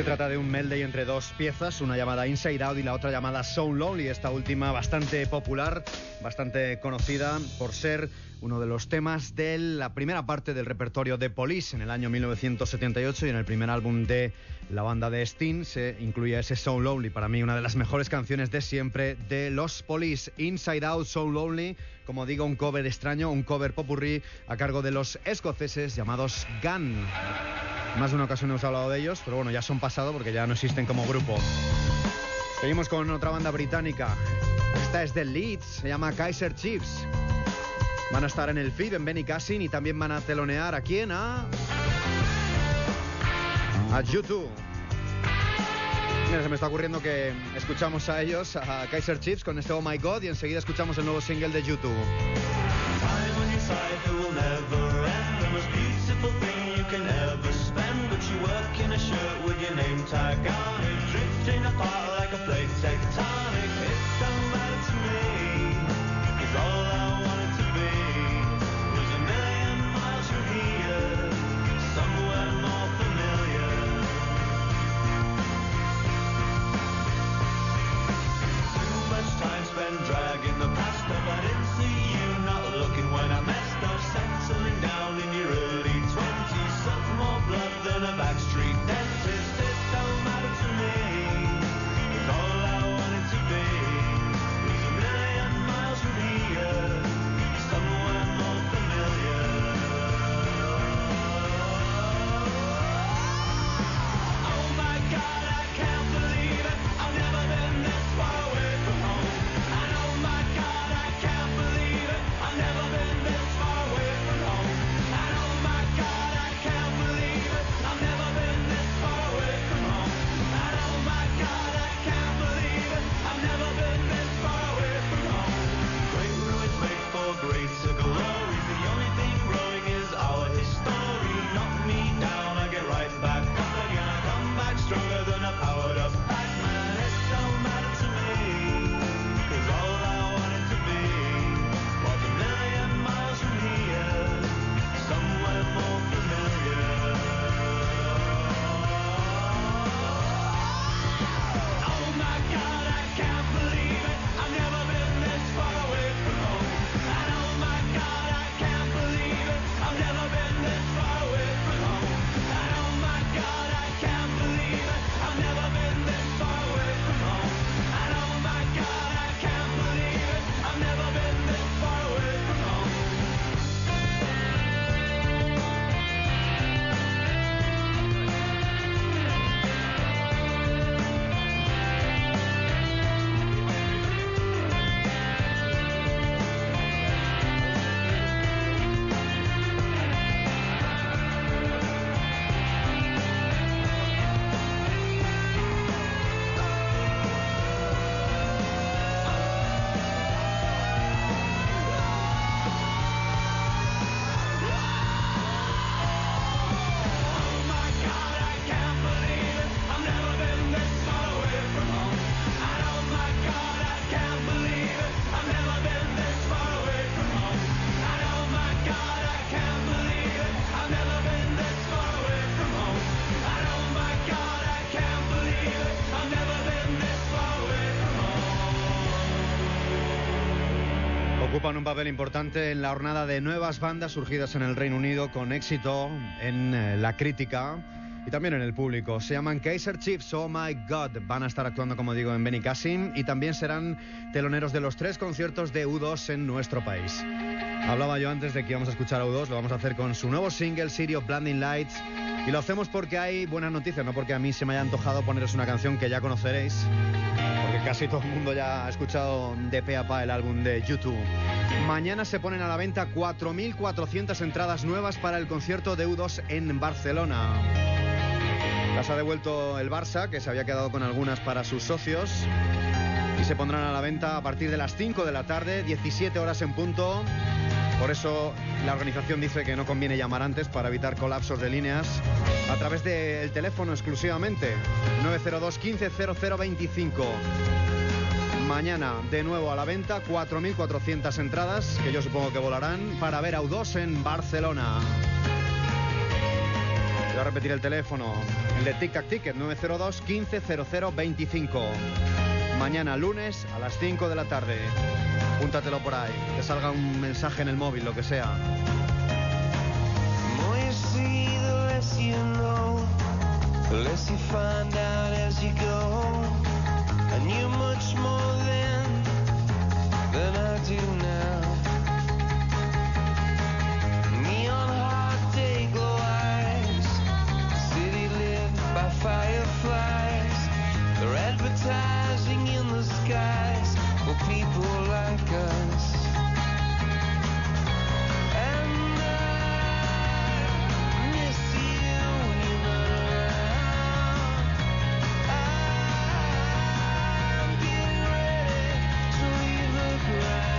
trata de un medley entre dos piezas, una llamada Inside Out y la otra llamada So Lonely, esta última bastante popular, bastante conocida por ser uno de los temas de la primera parte del repertorio de Police en el año 1978, y en el primer álbum de la banda de Sting se incluía ese So Lonely, para mí una de las mejores canciones de siempre de los Police. Inside Out, So Lonely, como digo, un cover extraño, un cover popurrí a cargo de los escoceses llamados Gun. Más de una ocasión hemos hablado de ellos, pero bueno, ya son pasado porque ya no existen como grupo. Seguimos con otra banda británica. Esta es de Leeds, se llama Kaiser Chiefs. Van a estar en el FIB en Benicassim y también van a telonear ¿a quién? A U2. Mira, se me está ocurriendo que escuchamos a ellos, a Kaiser Chiefs, con este Oh My God, y enseguida escuchamos el nuevo single de U2. Can never spend, but you work in a shirt with your name tag on it, drifting apart like a plate tectonic. It don't matter to me, 'cause all I wanted to be was a million miles from here, somewhere more familiar. Too much time spent dragging the past up. I didn't see you not looking when I messed up, settling down in your early 20s. More blood than a backstreet dentist. It don't matter to me, 'cause all I wanted to be was a million miles from here, somewhere more familiar. Oh my God, I can't believe it, I've never been this far away from home. And oh my God, I can't believe it, I've never been this far away from home. And oh my God, I can't believe it, I've never been this far away from home. And oh my God, I can't believe it, I've never been this far away from home. Great ruins make for greater glories, the only thing growing is our history. Knock me down, I get right back up again, I come back stronger than a powered up Batman. It don't matter to me, 'cause all I wanted to be was a million miles from here, somewhere more familiar. Oh my God, I can't believe it, I've never been this far away from home. And oh my God, I can't believe it, I've never been this far away from home. And oh my God, I can't believe it, I've never been this far away from home. And oh my God, I can't believe it, I've never been this far away from home. Ocupan un papel importante en la hornada de nuevas bandas surgidas en el Reino Unido con éxito en la crítica y también en el público. Se llaman Kaiser Chiefs, Oh My God. Van a estar actuando, como digo, en Benicassim y también serán teloneros de los 3 conciertos de U2 en nuestro país. Hablaba yo antes de que íbamos a escuchar a U2, lo vamos a hacer con su nuevo single, City of Blinding Lights, y lo hacemos porque hay buenas noticias, no porque a mí se me haya antojado poneros una canción que ya conoceréis, porque casi todo el mundo ya ha escuchado de pe a pa el álbum de U2. Mañana se ponen a la venta 4.400 entradas nuevas para el concierto de U2 en Barcelona. Las ha devuelto el Barça, que se había quedado con algunas para sus socios, y se pondrán a la venta a partir de las 5 de la tarde, 17 horas en punto. Por eso la organización dice que no conviene llamar antes para evitar colapsos de líneas, a través del teléfono exclusivamente, 902 15 0025. Mañana de nuevo a la venta 4.400 entradas, que yo supongo que volarán, para ver a U2 en Barcelona. Voy a repetir el teléfono, el de Tic Tac Ticket, 902 15 00 25. Mañana lunes a las 5 de la tarde. Apúntatelo por ahí, que salga un mensaje en el móvil, lo que sea. More you see, the less you know, the less you find out as you go. I knew much more then than I do now. Neon hot day glow eyes, city lit by fireflies. They're advertising in the skies for people like us. And I miss you when you're not around. I'm getting ready to leave the ground.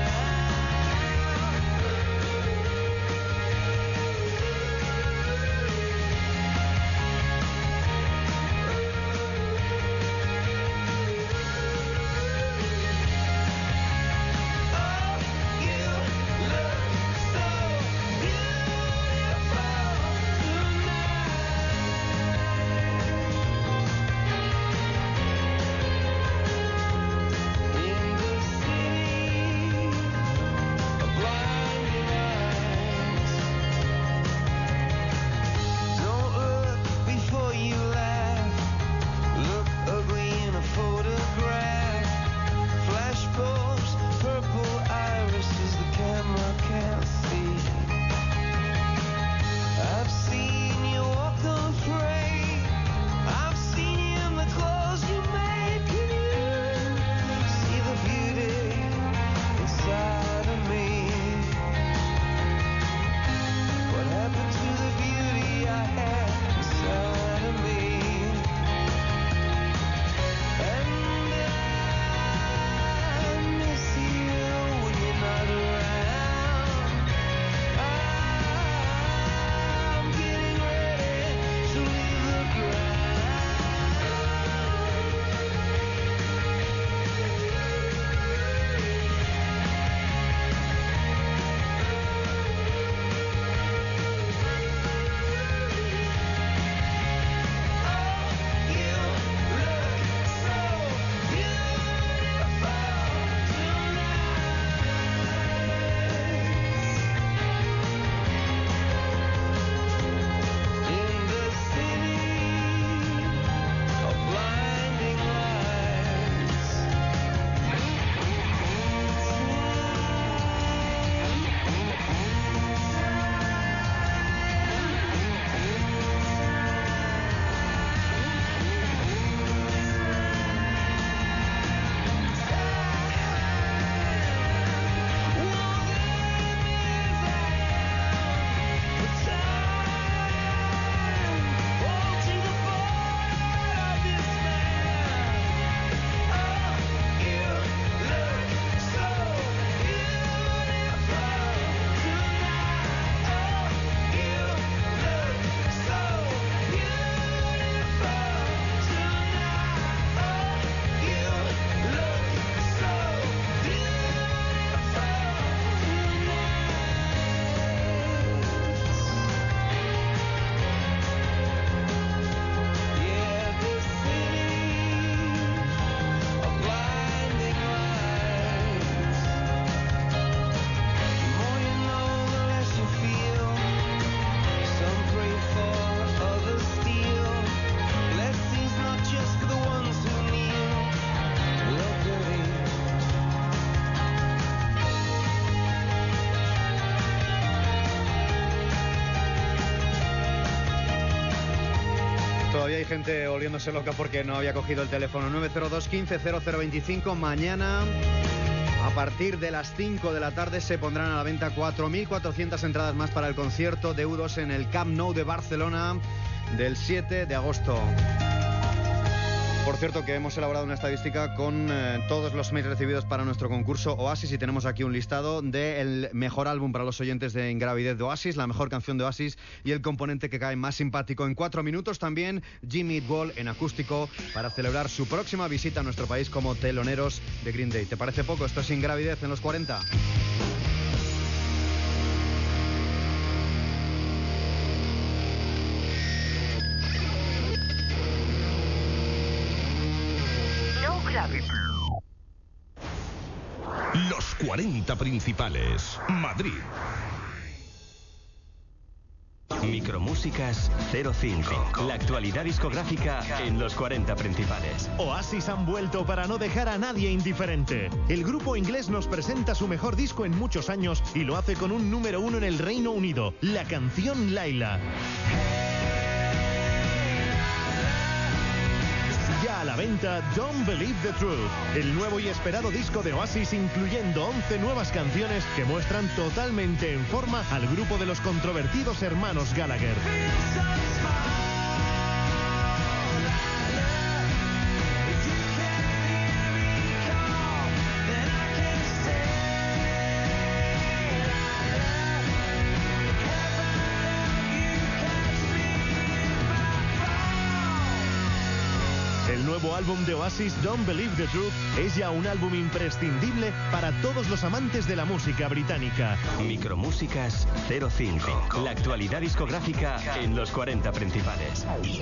Todavía hay gente oliéndose loca porque no había cogido el teléfono. 902 15 0025. Mañana, a partir de las 5 de la tarde, se pondrán a la venta 4.400 entradas más para el concierto de U2 en el Camp Nou de Barcelona del 7 de agosto. Por cierto, que hemos elaborado una estadística con todos los mails recibidos para nuestro concurso Oasis, y tenemos aquí un listado del mejor álbum para los oyentes de Ingravidez de Oasis, la mejor canción de Oasis y el componente que cae más simpático. En 4 minutos también Jimmy Eat World en acústico para celebrar su próxima visita a nuestro país como teloneros de Green Day. ¿Te parece poco? Esto es Ingravidez en los 40. David. Los 40 principales. Madrid. Micromúsicas 05. La actualidad discográfica en los 40 principales. Oasis han vuelto para no dejar a nadie indiferente. El grupo inglés nos presenta su mejor disco en muchos años y lo hace con un número 1 en el Reino Unido, la canción Laila. Ya a la venta, Don't Believe the Truth, el nuevo y esperado disco de Oasis, incluyendo 11 nuevas canciones que muestran totalmente en forma al grupo de los controvertidos hermanos Gallagher. El nuevo álbum de Oasis, Don't Believe the Truth, es ya un álbum imprescindible para todos los amantes de la música británica. Micromúsicas 05. La actualidad discográfica en los 40 principales.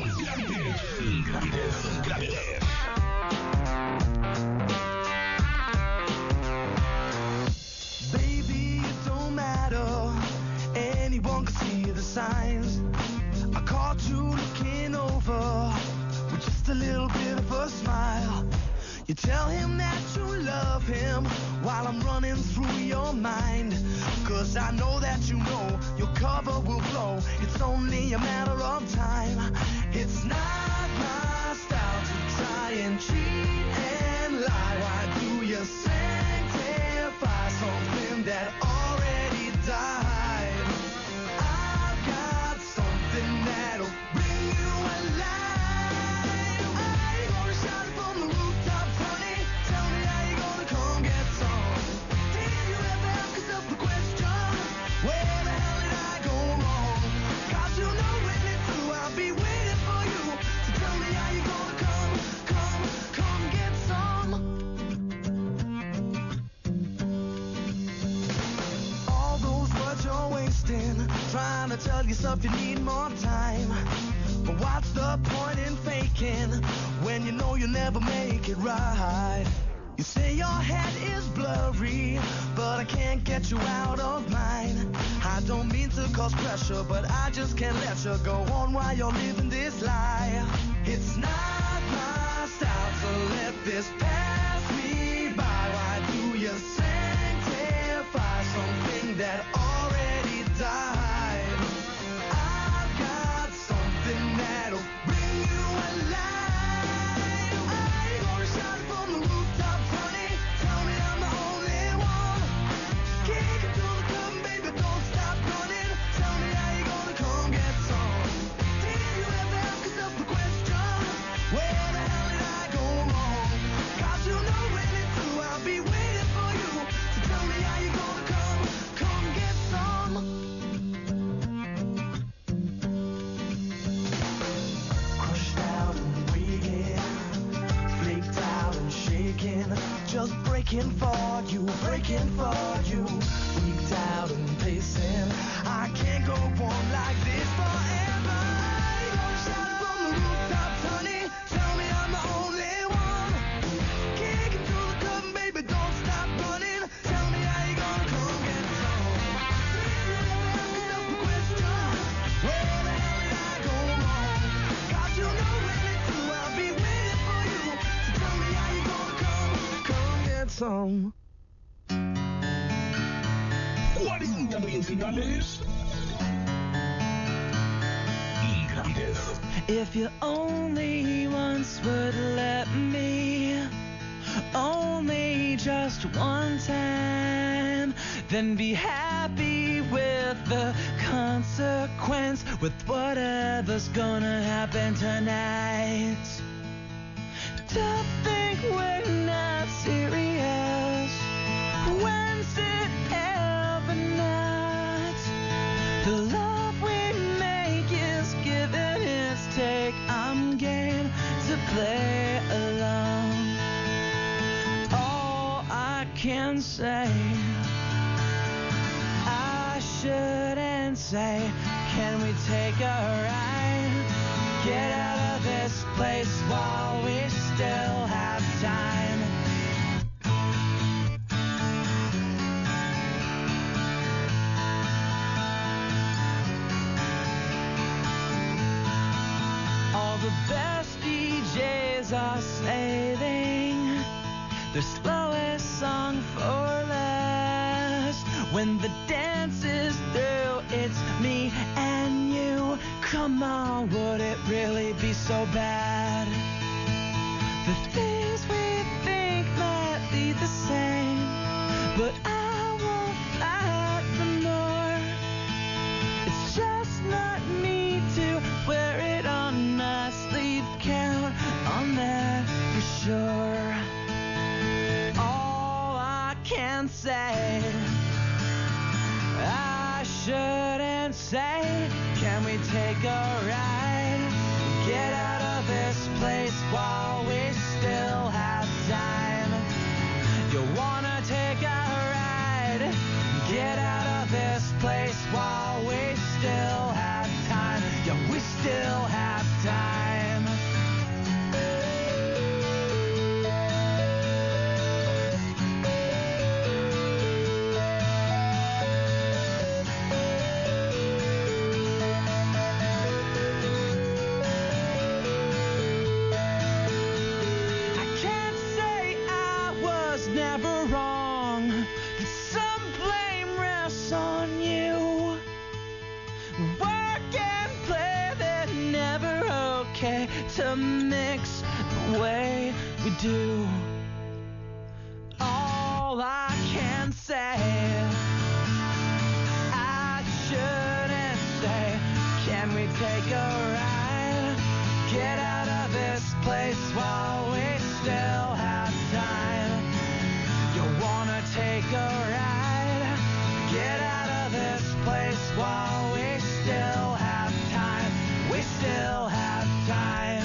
Baby, it don't matter. Anyone can see the signs. I caught you looking over with just a little bit of a smile. You tell him that you love him while I'm running through your mind. 'Cause I know that you know your cover will blow. It's only a matter of time. It's not my style to try and cheat and lie. Why do you sanctify something that already died? I've got something that'll bring you alive. Are you gonna shout it from the rooftops, honey? Tell me how you gonna come get some. Did you ever ask yourself the question, where the hell did I go wrong? 'Cause you know when it's through, I'll be waiting for you to tell me how you gonna come get some. All those words you're wasting, trying to tell yourself you need more time. But what's the point in faking when you know you'll never make it right? You say your head is blurry, but I can't get you out of mine. I don't mean to cause pressure, but I just can't let you go on while you're living this lie. It's not my style to let this pass me by. Why do you sanctify something that already died? I've got something that'll bring you alive. Are you gonna shout it from the rooftops, honey? Tell me I'm the only one. Kick it to the curb, baby, don't stop running. Tell me how you gonna come get some. Did you ever ask yourself the question, where the hell did I go wrong? 'Cause you know when it's through, I'll be waiting for you to tell me how you gonna come get some. Crushed out and weakened, flaked out and shaken, just breaking for you, weaked out and pacing. I can't go on like this forever. You gonna shout it from the rooftops, honey? Tell me I'm the only one. Kick it to the curb, baby, don't stop running. Tell me how you gonna come get some. Did you ever ask yourself the question, where the hell did I go wrong? 'Cause you know when it's through, I'll be waiting for you to tell me how you gonna come get some. 40 principales. Líderes. If you only once would let me, only just one time, then be happy with the consequence, with whatever's gonna happen tonight. Don't think we're not serious, when's it ever not? The love we make is give and it's take. I'm game to play along. All I can say, I shouldn't say, can we take a ride? Get out of this place while we still have time. the best DJs are saving their slowest song for last. When the dance is through, it's me and you. Come on, would it really be so bad? The things we think might be the same, but I won't fight for more. It's just not me to wear it on my sleeve. Count on that for sure. All I can say, I shouldn't say. Can we take a ride? Get out of this place while we still have time. You wanna take a ride? Get out of this place while we still have time. Yeah, we still have time. To mix the way we do. All I can say, I shouldn't say. Can we take a ride? Get out of this place while we still have time. You wanna take a ride? Get out of this place while we still have time. We still have time.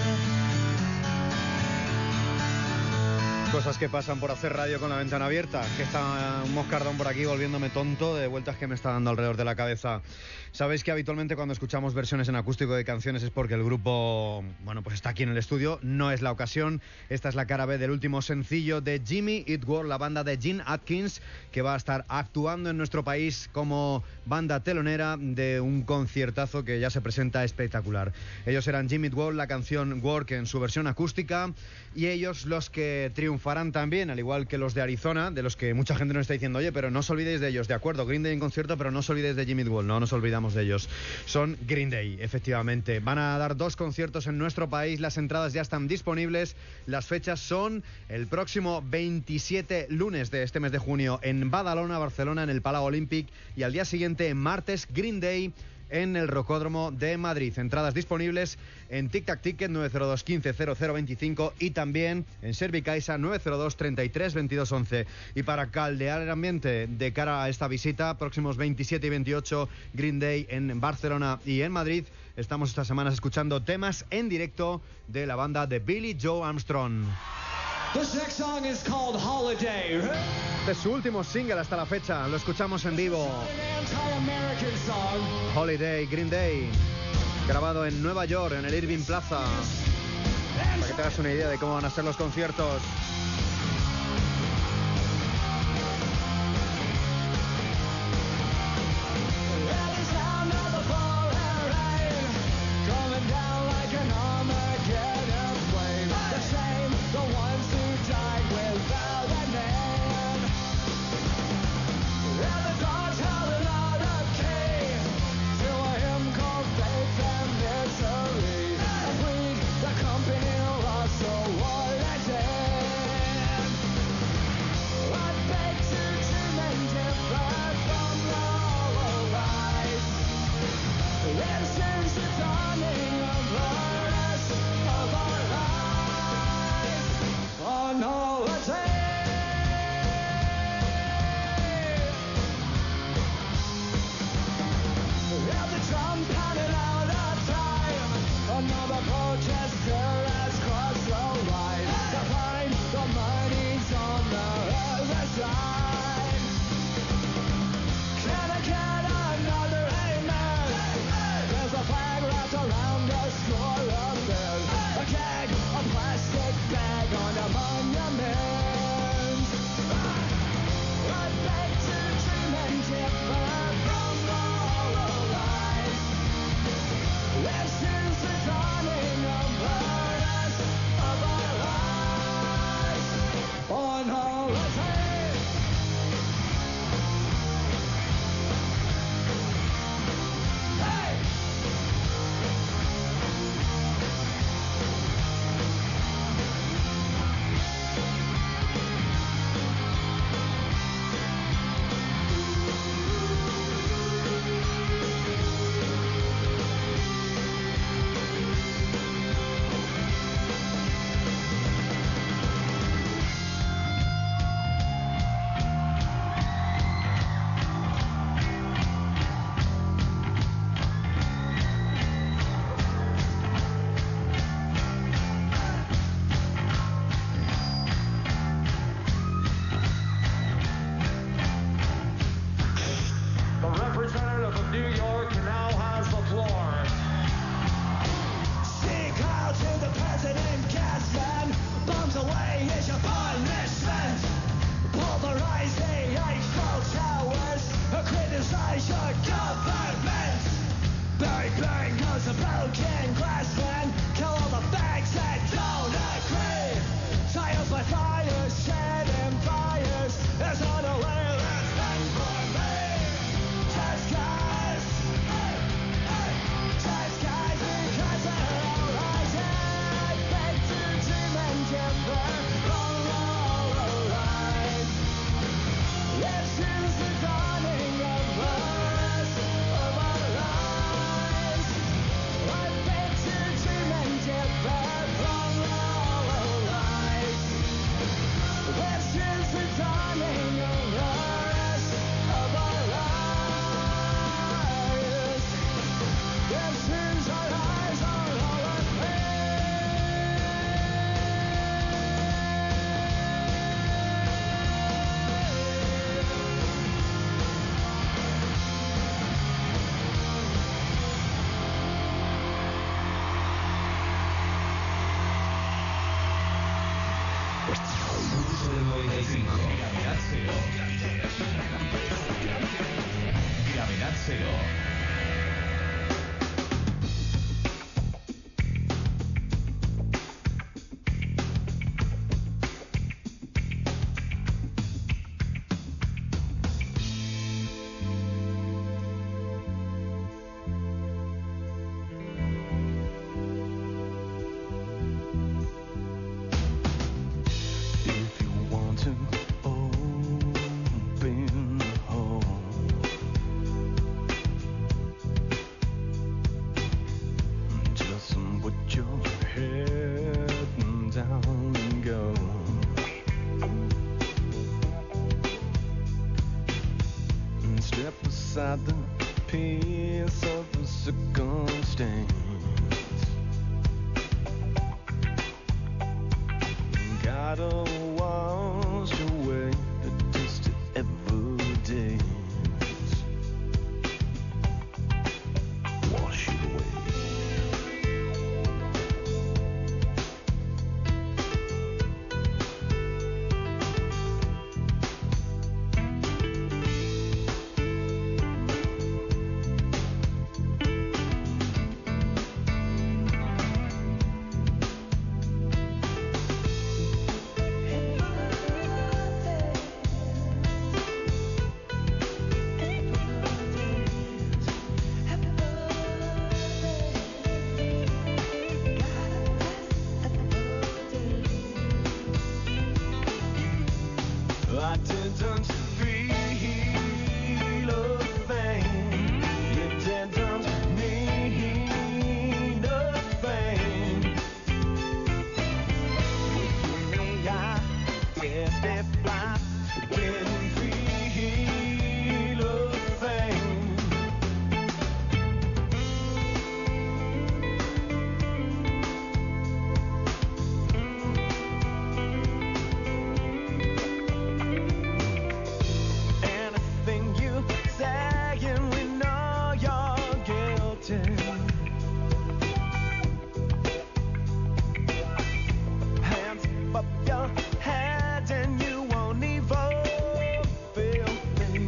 Cosas que pasan por hacer radio con la ventana abierta, que está un moscardón por aquí volviéndome tonto de vueltas que me está dando alrededor de la cabeza. Sabéis que habitualmente cuando escuchamos versiones en acústico de canciones es porque el grupo, bueno, pues está aquí en el estudio. No es la ocasión. Esta es la cara B del último sencillo de Jimmy Eat World, la banda de Gene Atkins, que va a estar actuando en nuestro país como banda telonera de un conciertazo que ya se presenta espectacular. Ellos eran Jimmy Eat World, la canción Work en su versión acústica, y ellos los que triunfarán también, al igual que los de Arizona, de los que mucha gente nos está diciendo, oye, pero no os olvidéis de ellos. De acuerdo, Green Day en concierto, pero no os olvidéis de Jimmy Eat World. No nos olvidamos de ellos. Son Green Day, efectivamente. Van a dar 2 conciertos en nuestro país. Las entradas ya están disponibles. Las fechas son el próximo 27 lunes de este mes de junio en Badalona, Barcelona, en el Palau Olímpic, y al día siguiente, martes, Green Day en el Rocódromo de Madrid. Entradas disponibles en Tic Tac Ticket 902 15 0025 y también en Servicaixa 902 33 22 11. Y para caldear el ambiente de cara a esta visita, próximos 27 y 28 Green Day en Barcelona y en Madrid, estamos estas semanas escuchando temas en directo de la banda de Billy Joe Armstrong. This next song is called Holiday. Este es su último single hasta la fecha, lo escuchamos en vivo. An anti-American song. Holiday, Green Day, grabado en Nueva York, en el Irving Plaza, para que te hagas una idea de cómo van a ser los conciertos. A keg, a plastic bag on a monument. del 95. Gravedad cero. Gravedad cero. If you want to open the hole, just put your head down and go. And step aside the piece of the circumstance. Gotta wash away the dust of evidence. Wash it away. I didn't feel a thing. You didn't mean a thing. I testify, didn't feel a thing. Anything you say, and we know you're guilty. Hands up your head, and you won't even feel me.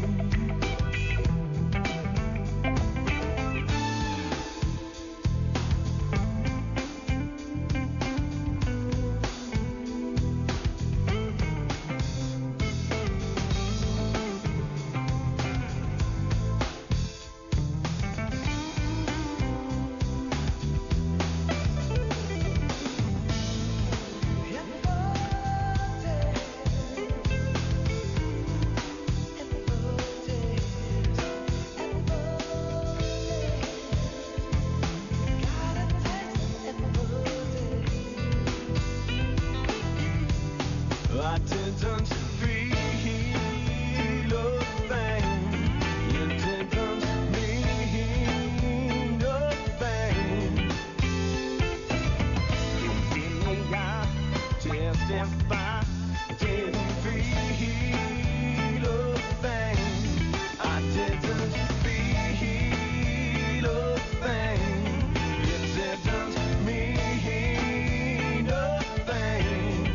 I didn't feel a thing. You didn't mean a thing. I testify, didn't feel a thing. I didn't feel a thing. You didn't mean a thing.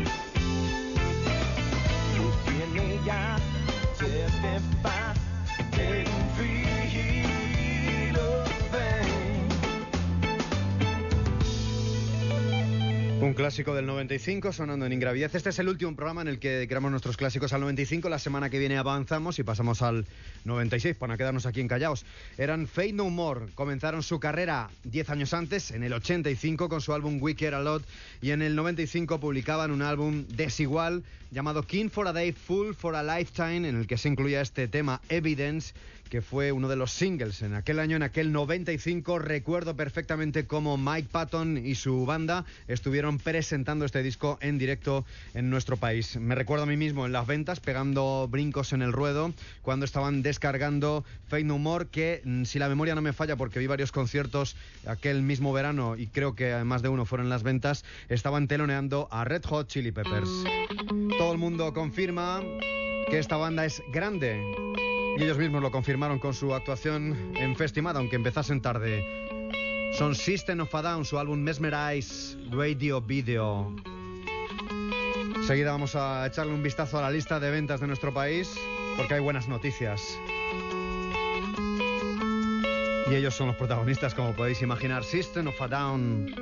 I testify, didn't feel a thing. Un clásico del 95 sonando en Ingravidez. Este es el último programa en el que dedicamos nuestros clásicos al 95. La semana que viene avanzamos y pasamos al 96 para quedarnos aquí en Callaos. Eran Faith No More. Comenzaron su carrera 10 años antes, en el 85, con su álbum We Care A Lot, y en el 95 publicaban un álbum desigual llamado King for a Day, Fool for a Lifetime, en el que se incluía este tema Evidence, que fue uno de los singles en aquel año, en aquel 95. Recuerdo perfectamente cómo Mike Patton y su banda estuvieron presentando este disco en directo en nuestro país. Me recuerdo a mí mismo en las ventas, pegando brincos en el ruedo, cuando estaban descargando Faith No More, que, si la memoria no me falla, porque vi varios conciertos aquel mismo verano y creo que más de uno fueron en las ventas, estaban teloneando a Red Hot Chili Peppers. Todo el mundo confirma que esta banda es grande, y ellos mismos lo confirmaron con su actuación en Festimad, aunque empezasen tarde. Son System of a Down, su álbum Mesmerize Radio Video. Enseguida vamos a echarle un vistazo a la lista de ventas de nuestro país, porque hay buenas noticias. Y ellos son los protagonistas, como podéis imaginar. System of a Down.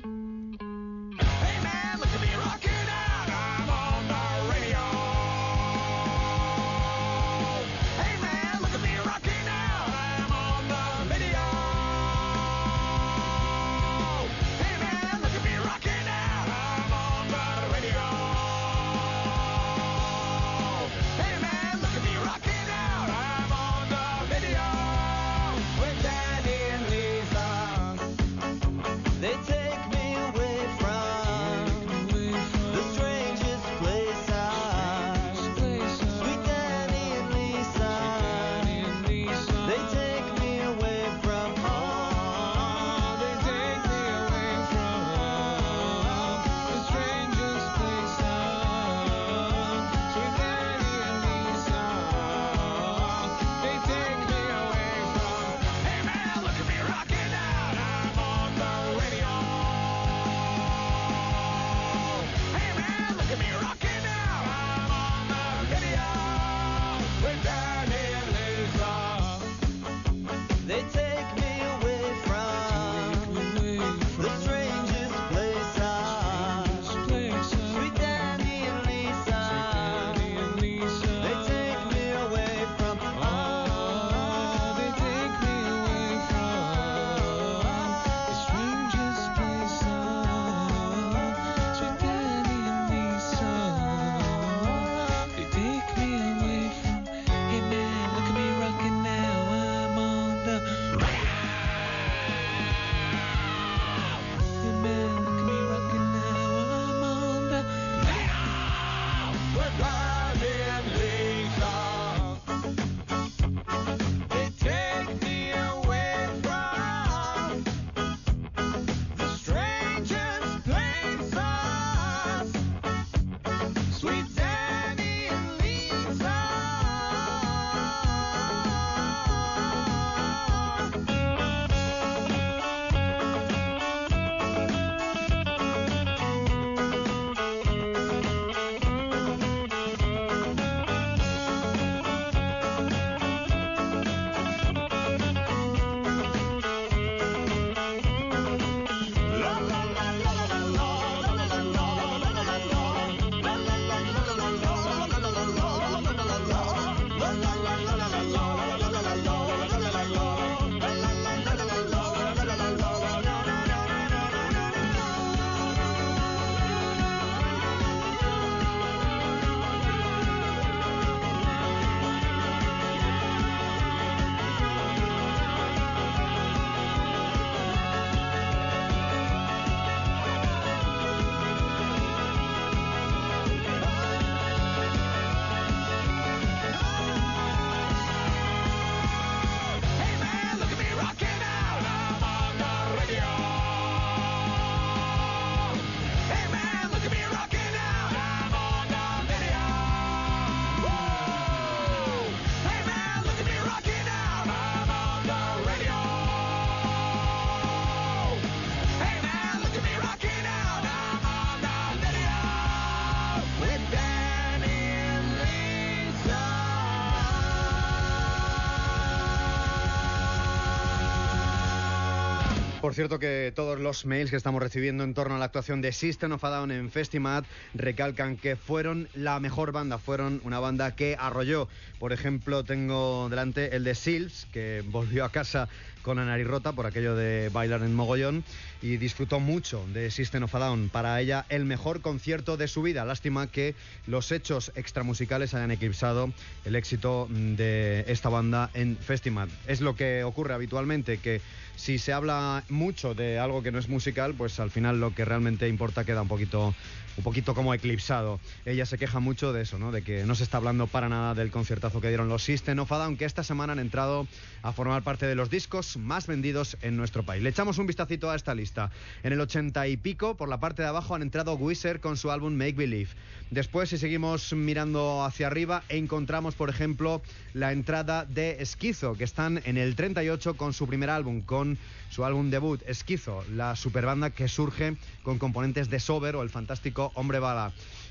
Por cierto, que todos los mails que estamos recibiendo en torno a la actuación de System of a Down en Festimat recalcan que fueron la mejor banda, fueron una banda que arrolló. Por ejemplo, tengo delante el de Sils, que volvió a casa con la nariz rota por aquello de bailar en mogollón y disfrutó mucho de System of a Down. Para ella, el mejor concierto de su vida. Lástima que los hechos extramusicales hayan eclipsado el éxito de esta banda en Festimat. Es lo que ocurre habitualmente, que si se habla mucho de algo que no es musical, pues al final lo que realmente importa queda un poquito como eclipsado. Ella se queja mucho de eso, ¿no? De que no se está hablando para nada del conciertazo que dieron los System of a Down, que esta semana han entrado a formar parte de los discos más vendidos en nuestro país. Le echamos un vistacito a esta lista. En el 80 y pico, por la parte de abajo, han entrado Weezer con su álbum Make Believe. Después, si seguimos mirando hacia arriba, encontramos, por ejemplo, la entrada de Esquizo, que están en el 38 con su primer álbum, con su álbum debut, Esquizo, la superbanda que surge con componentes de Sober o el fantástico Hombre Bala.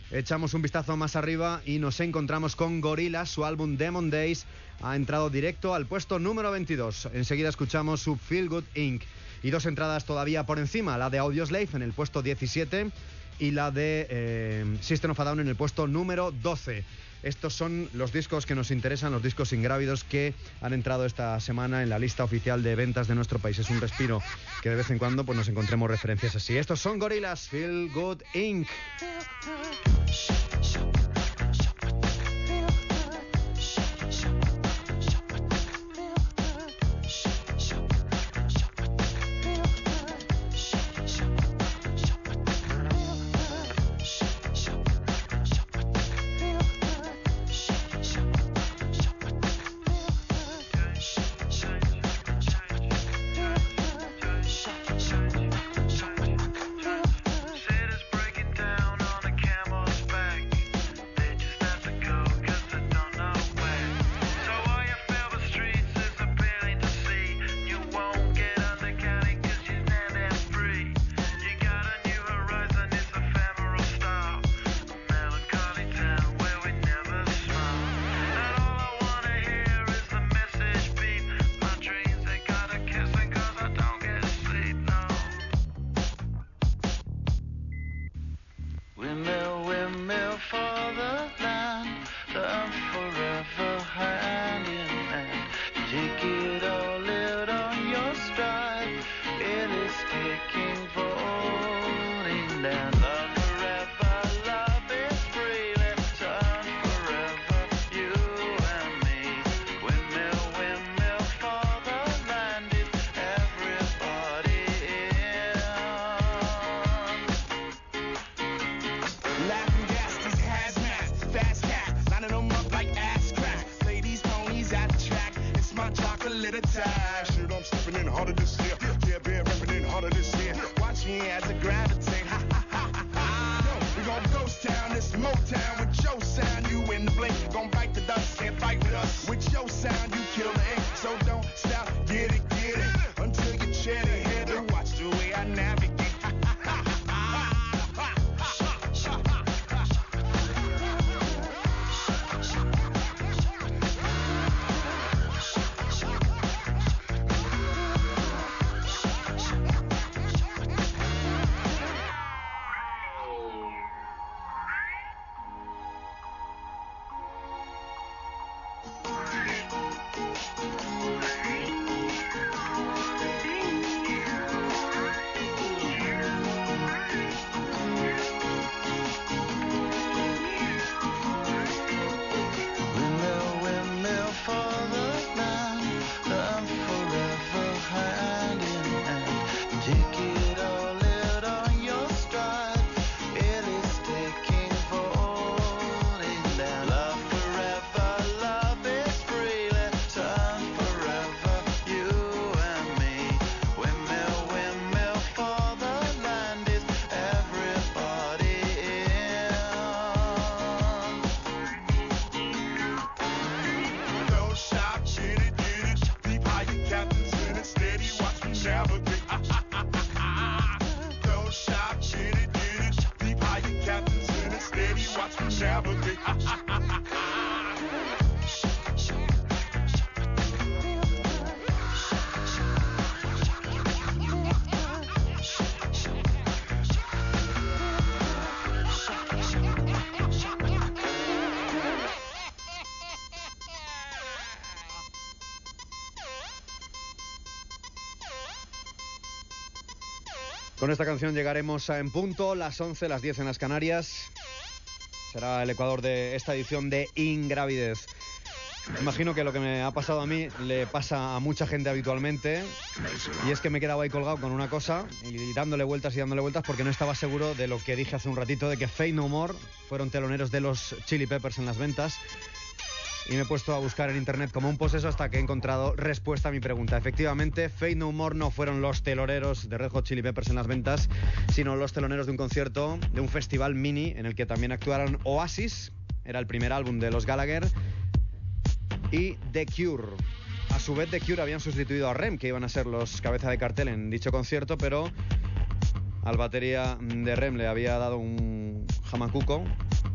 echamos un vistazo más arriba y nos encontramos con Gorillaz. Su álbum Demon Days ha entrado directo al puesto número 22. Enseguida escuchamos su Feel Good Inc. Y 2 entradas todavía por encima, la de Audioslave en el puesto 17 y la de System of a Down en el puesto número 12. Estos son los discos que nos interesan, los discos ingrávidos que han entrado esta semana en la lista oficial de ventas de nuestro país. Es un respiro que de vez en cuando pues nos encontremos referencias así. Estos son Gorillaz, Feel Good Inc. Con esta canción llegaremos a en punto las 11, las 10 en las Canarias. Será el ecuador de esta edición de Ingravidez. Imagino que lo que me ha pasado a mí le pasa a mucha gente habitualmente, y es que me he quedado ahí colgado con una cosa y dándole vueltas porque no estaba seguro de lo que dije hace un ratito, de que Faith No More fueron teloneros de los Chili Peppers en las ventas. Y me he puesto a buscar en internet como un poseso hasta que he encontrado respuesta a mi pregunta. Efectivamente, Faith No More no fueron los teloneros de Red Hot Chili Peppers en las ventas, sino los teloneros de un concierto, de un festival mini, en el que también actuaron Oasis, era el primer álbum de los Gallagher, y The Cure. A su vez, The Cure habían sustituido a Rem, que iban a ser los cabeza de cartel en dicho concierto, pero al batería de Rem le había dado un jamacuco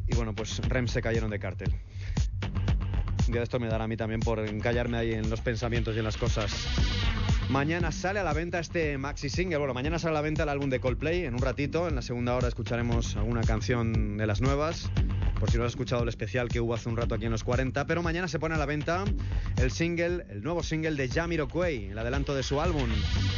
Y bueno, pues Rem se cayeron de cartel. Un día de esto me dará a mí también por encallarme ahí en los pensamientos y en las cosas. Mañana sale a la venta este maxi single. Bueno, mañana sale a la venta el álbum de Coldplay. En un ratito, en la segunda hora, escucharemos alguna canción de las nuevas. Por si no has escuchado el especial que hubo hace un rato aquí en los 40. Pero mañana se pone a la venta el nuevo single de Jamiroquai, el adelanto de su álbum.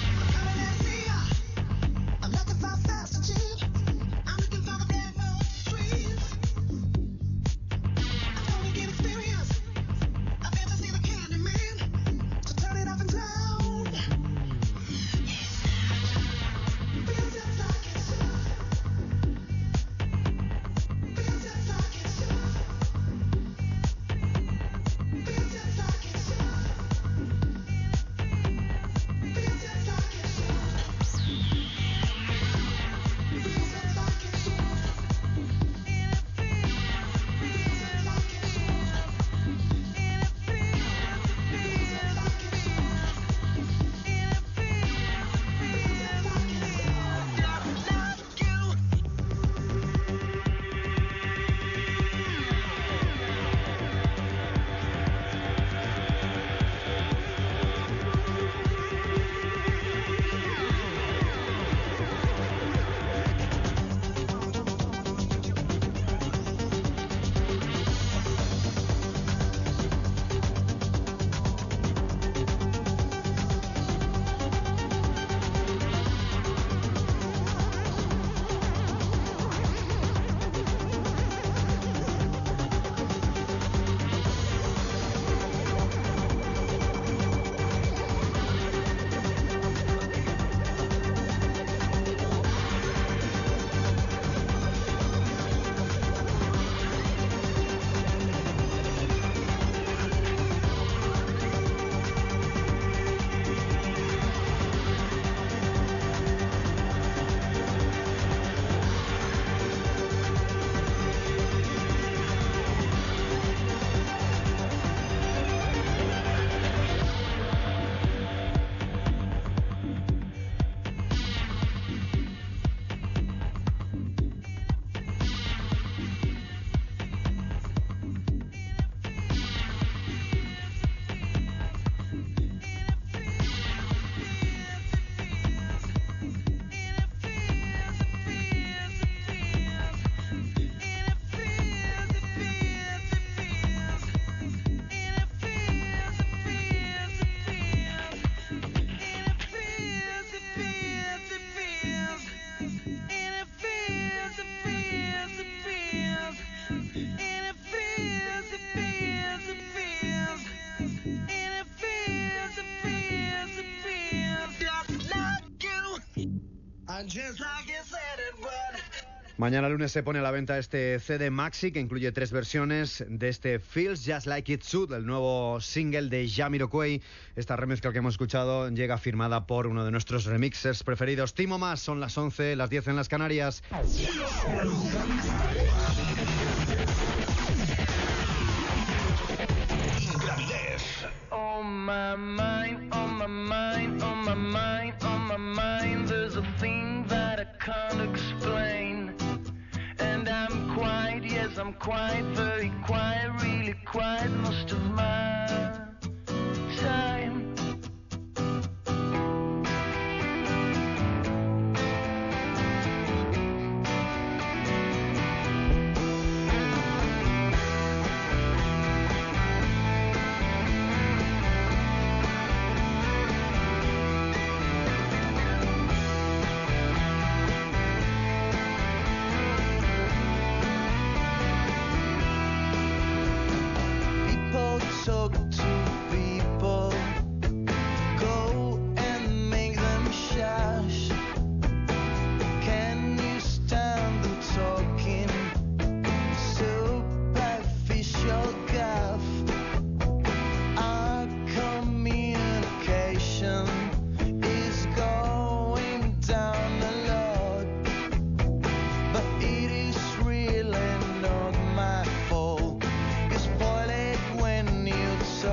Mañana lunes se pone a la venta este CD Maxi, que incluye 3 versiones de este Feels Just Like It Should, el nuevo single de Jamiroquai. Esta remezcla que hemos escuchado llega firmada por uno de nuestros remixers preferidos, Timo Maas. Son las 11, las 10 en las Canarias. On my mind, on my mind, on my mind, on my mind, there's a thing that I can't explain. And I'm quiet, yes, I'm quiet, very quiet, really quiet most of my time. Talk to people, go and make them shush. Can you stand them talking? Superficial guff. Our communication is going down a lot, but it is really not my fault. You spoil it when you talk.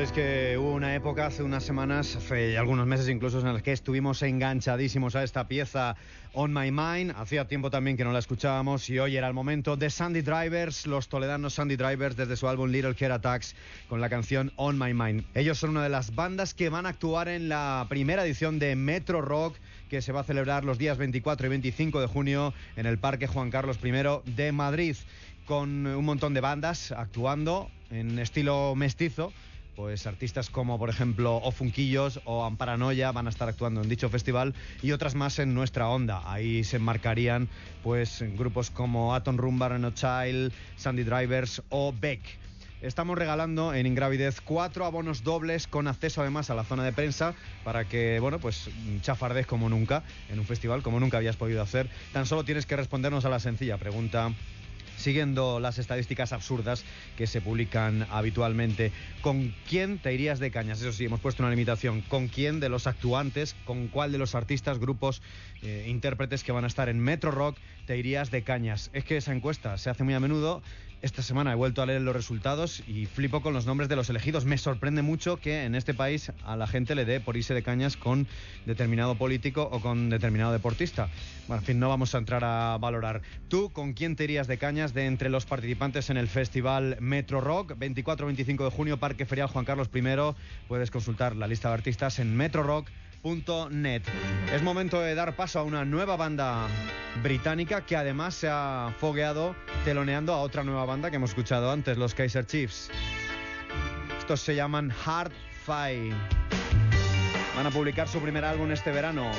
es que hubo una época, hace unas semanas, hace algunos meses incluso, en las que estuvimos enganchadísimos a esta pieza On My Mind. Hacía tiempo también que no la escuchábamos y hoy era el momento de Sandy Drivers, los toledanos Sandy Drivers, desde su álbum Little Heart Attacks, con la canción On My Mind. Ellos son una de las bandas que van a actuar en la primera edición de Metro Rock, que se va a celebrar los días 24 y 25 de junio en el Parque Juan Carlos I de Madrid, con un montón de bandas actuando en estilo mestizo. Pues artistas como, por ejemplo, O Funquillos o Amparanoia van a estar actuando en dicho festival, y otras más en nuestra onda. Ahí se enmarcarían pues grupos como Atom Rumba, Reno Child, Sandy Drivers o Beck. Estamos regalando en Ingravidez 4 abonos dobles con acceso además a la zona de prensa para que, bueno, pues chafardes como nunca en un festival, como nunca habías podido hacer. Tan solo tienes que respondernos a la sencilla pregunta, siguiendo las estadísticas absurdas que se publican habitualmente. ¿Con quién te irías de cañas? Eso sí, hemos puesto una limitación. ¿Con quién de los actuantes, con cuál de los artistas, grupos, intérpretes que van a estar en Metro Rock te irías de cañas? Es que esa encuesta se hace muy a menudo. Esta semana he vuelto a leer los resultados y flipo con los nombres de los elegidos. Me sorprende mucho que en este país a la gente le dé por irse de cañas con determinado político o con determinado deportista. Bueno, en fin, no vamos a entrar a valorar. ¿Tú con quién te irías de cañas de entre los participantes en el festival Metro Rock? 24-25 de junio, Parque Ferial Juan Carlos I. Puedes consultar la lista de artistas en metrorock.net. Es momento de dar paso a una nueva banda británica que además se ha fogueado teloneando a otra nueva banda que hemos escuchado antes, los Kaiser Chiefs. Estos se llaman Hard Fight. Van a publicar su primer álbum este verano.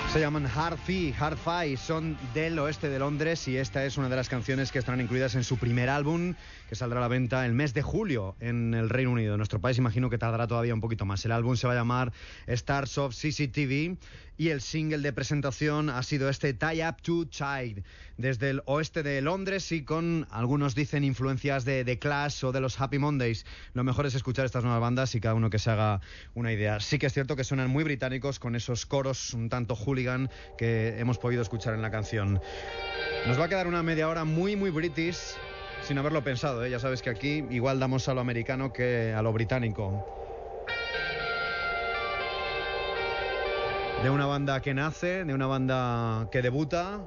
Se llaman Hard Fi, son del oeste de Londres y esta es una de las canciones que estarán incluidas en su primer álbum que saldrá a la venta el mes de julio en el Reino Unido. En nuestro país imagino que tardará todavía un poquito más. El álbum se va a llamar Stars of CCTV y el single de presentación ha sido este Tie Up to Child, desde el oeste de Londres y con, algunos dicen, influencias de The Clash o de los Happy Mondays. Lo mejor es escuchar estas nuevas bandas y cada uno que se haga una idea. Sí que es cierto que suenan muy británicos con esos coros un tanto hooligan que hemos podido escuchar en la canción. Nos va a quedar una media hora muy british sin haberlo pensado, ¿eh? Ya sabes que aquí igual damos a lo americano que a lo británico. De una banda que nace, de una banda que debuta,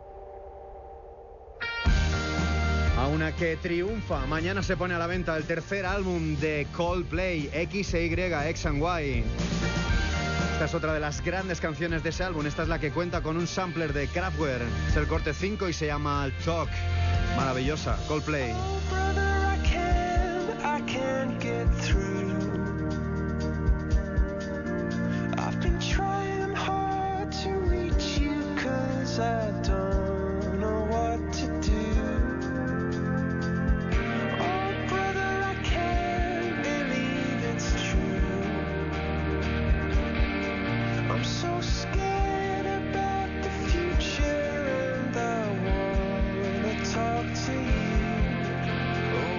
a una que triunfa. Mañana se pone a la venta el tercer álbum de Coldplay, XY, X and Y. Esta es otra de las grandes canciones de ese álbum. Esta es la que cuenta con un sampler de Kraftwerk. Es el corte 5 y se llama Talk. Maravillosa, Coldplay. Oh, brother, I can't get through. I've been trying hard to reach you 'cause I don't know what to do. Oh, brother, I can't believe it's true. I'm so scared about the future and I wanna talk to you. Oh,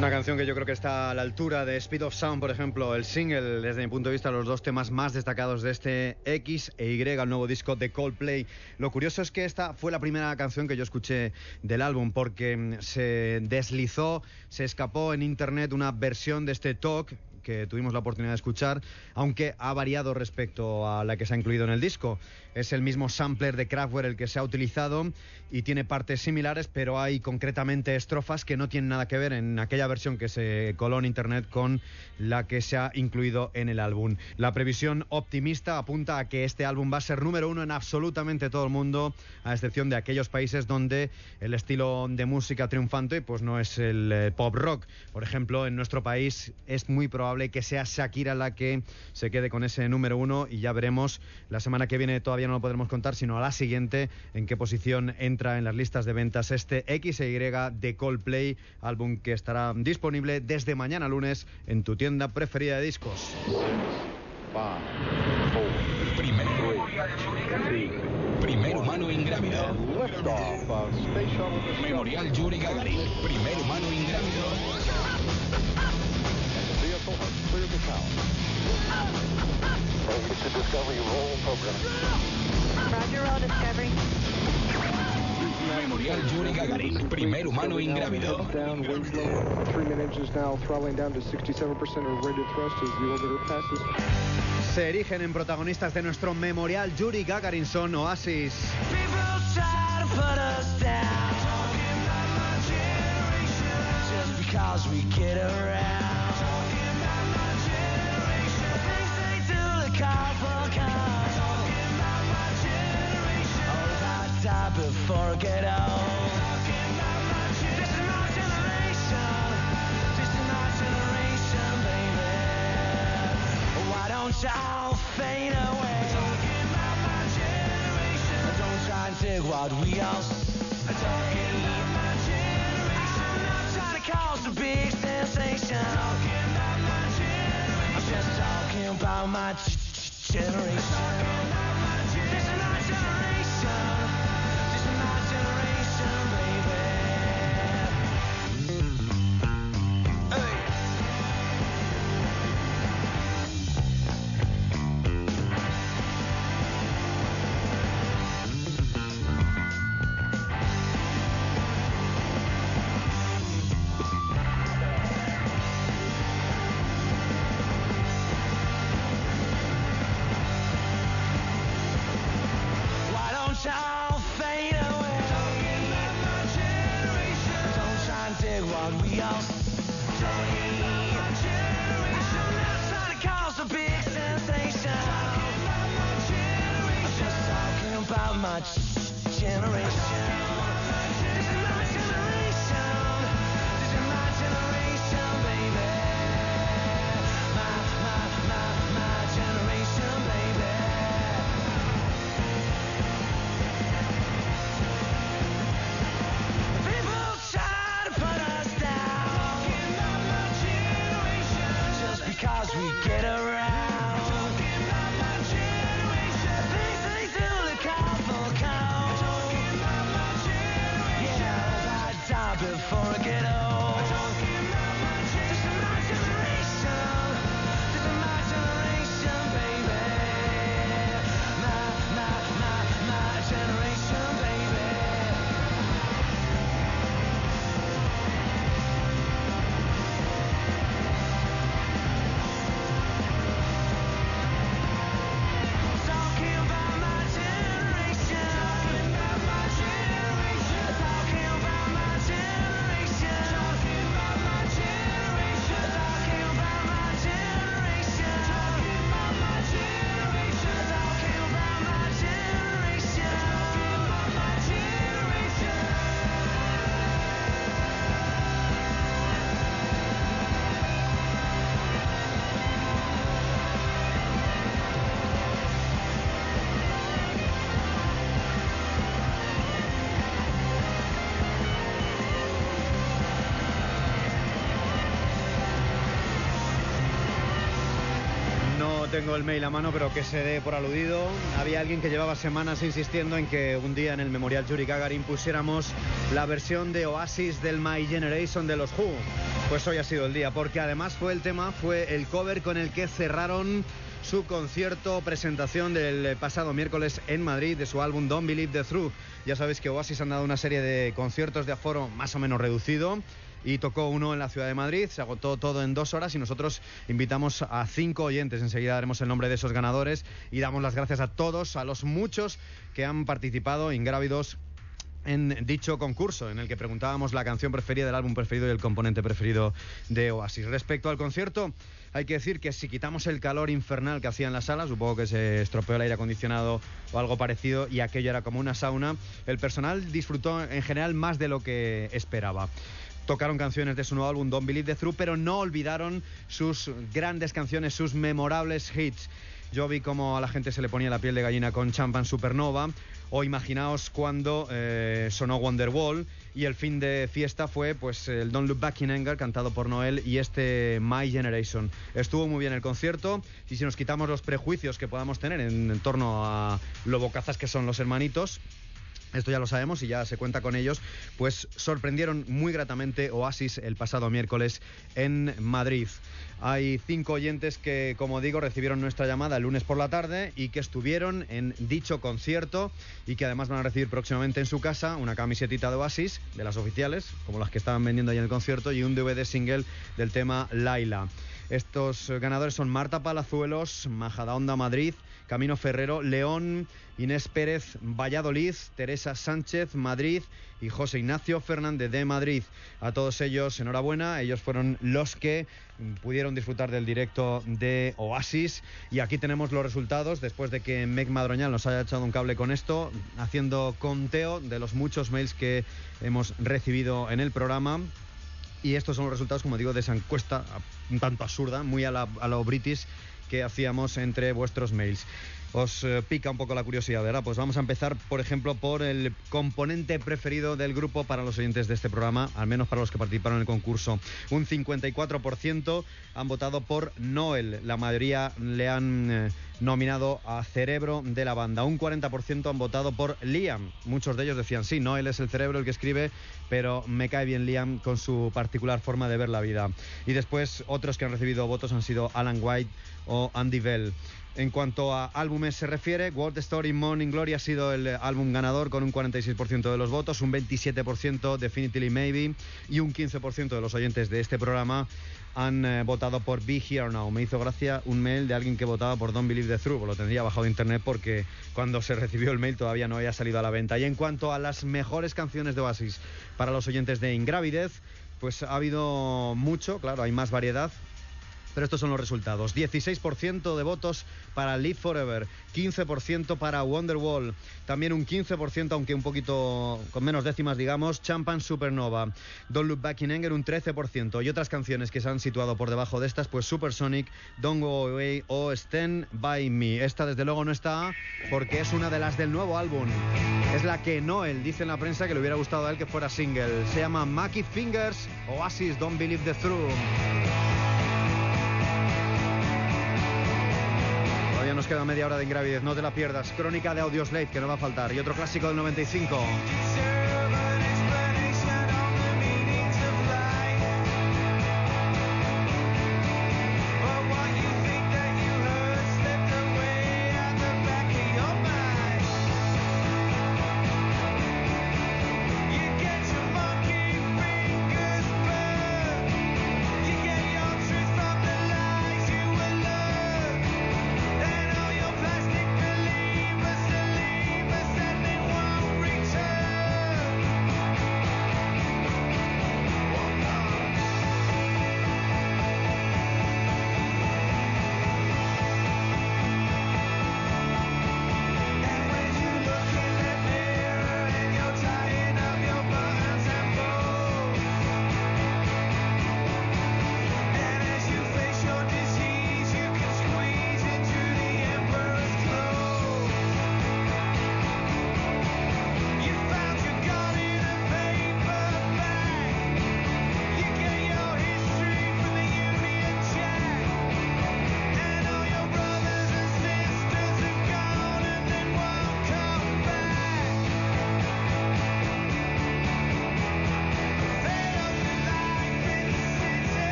Una canción que yo creo que está a la altura de Speed of Sound, por ejemplo, el single, desde mi punto de vista, los dos temas más destacados de este X e Y, el nuevo disco de Coldplay. Lo curioso es que esta fue la primera canción que yo escuché del álbum, porque se deslizó, se escapó en internet una versión de este Talk que tuvimos la oportunidad de escuchar, aunque ha variado respecto a la que se ha incluido en el disco. Es el mismo sampler de Kraftwerk el que se ha utilizado y tiene partes similares, pero hay concretamente estrofas que no tienen nada que ver en aquella versión que se coló en internet con la que se ha incluido en el álbum. La previsión optimista apunta a que este álbum va a ser número 1 en absolutamente todo el mundo, a excepción de aquellos países donde el estilo de música triunfante pues no es el pop rock. Por ejemplo, en nuestro país es muy probable que sea Shakira la que se quede con ese número 1 y ya veremos la semana que viene, todavía no lo podremos contar, sino a la siguiente, en qué posición entra en las listas de ventas este X e Y de Coldplay, álbum que estará disponible desde mañana lunes en tu tienda preferida de discos. Primer humano ingrávido. Memorial Yuri Gagarin. Primer humano ingrávido. Memorial Yuri Gagarin, primer humano ingrávido. Se erigen en protagonistas de nuestro Memorial Yuri Gagarin, son Oasis. Before I get old, this is my generation, baby. Why don't y'all fade away? Don't try and dig what we all say. I'm not trying to cause a big sensation. I'm just talking about my generation. This is my generation. Things they do look awful kind. tengo el mail a mano, pero que se dé por aludido. Había alguien que llevaba semanas insistiendo en que un día en el Memorial Yuri Gagarin pusiéramos la versión de Oasis del My Generation de los Who. Pues hoy ha sido el día, porque además fue el cover con el que cerraron su concierto presentación del pasado miércoles en Madrid de su álbum Don't Believe the Truth. Ya sabéis que Oasis han dado una serie de conciertos de aforo más o menos reducido y tocó uno en la ciudad de Madrid, se agotó todo en 2 horas y nosotros invitamos a 5 oyentes, enseguida daremos el nombre de esos ganadores y damos las gracias a todos, a los muchos que han participado ingrávidos en dicho concurso, en el que preguntábamos la canción preferida del álbum preferido y el componente preferido de Oasis. Respecto al concierto, hay que decir que si quitamos el calor infernal que hacía en la sala, supongo que se estropeó el aire acondicionado o algo parecido y aquello era como una sauna, el personal disfrutó en general más de lo que esperaba. Tocaron canciones de su nuevo álbum Don't Believe the Truth, pero no olvidaron sus grandes canciones, sus memorables hits. Yo vi cómo a la gente se le ponía la piel de gallina con Champagne Supernova, o imaginaos cuando sonó Wonderwall, y el fin de fiesta fue pues el Don't Look Back in Anger, cantado por Noel, y este My Generation. Estuvo muy bien el concierto, y si nos quitamos los prejuicios que podamos tener en torno a lo bocazas que son los hermanitos, esto ya lo sabemos y ya se cuenta con ellos, pues sorprendieron muy gratamente Oasis el pasado miércoles en Madrid. Hay 5 oyentes que, como digo, recibieron nuestra llamada el lunes por la tarde y que estuvieron en dicho concierto y que además van a recibir próximamente en su casa una camisetita de Oasis, de las oficiales, como las que estaban vendiendo ahí en el concierto, y un DVD single del tema Laila. Estos ganadores son Marta Palazuelos, Majadahonda Madrid, Camino Ferrero, León, Inés Pérez, Valladolid, Teresa Sánchez, Madrid y José Ignacio Fernández de Madrid. A todos ellos, enhorabuena, ellos fueron los que pudieron disfrutar del directo de Oasis. Y aquí tenemos los resultados, después de que Meg Madroñal nos haya echado un cable con esto, haciendo conteo de los muchos mails que hemos recibido en el programa. Y estos son los resultados, como digo, de esa encuesta un tanto absurda, muy a lo British, que hacíamos entre vuestros mails. Os pica un poco la curiosidad, ¿verdad? Pues vamos a empezar, por ejemplo, por el componente preferido del grupo para los oyentes de este programa, al menos para los que participaron en el concurso. Un 54% han votado por Noel, la mayoría le han nominado a cerebro de la banda. Un 40% han votado por Liam. Muchos de ellos decían, sí, Noel es el cerebro, el que escribe, pero me cae bien Liam con su particular forma de ver la vida. Y después otros que han recibido votos han sido Alan White o Andy Bell. En cuanto a álbumes se refiere, What the Story Morning Glory ha sido el álbum ganador con un 46% de los votos, un 27% Definitely Maybe, y un 15% de los oyentes de este programa han votado por Be Here Now. Me hizo gracia un mail de alguien que votaba por Don't Believe the Truth. Lo tendría bajado de internet porque cuando se recibió el mail todavía no había salido a la venta. Y en cuanto a las mejores canciones de Oasis para los oyentes de Ingravidez, pues ha habido mucho, claro, hay más variedad. Pero estos son los resultados. 16% de votos para Live Forever, 15% para Wonderwall, también un 15%, aunque un poquito con menos décimas, digamos, Champagne Supernova, Don't Look Back in Anger, un 13%, y otras canciones que se han situado por debajo de estas, pues Supersonic, Don't Go Away o Stand By Me. Esta desde luego no está porque es una de las del nuevo álbum. Es la que Noel dice en la prensa que le hubiera gustado a él que fuera single. Se llama Mackie Fingers, Oasis, Don't Believe the Truth. Nos queda media hora de Ingravidez, no te la pierdas. Crónica de Audioslave, que no va a faltar. Y otro clásico del 95.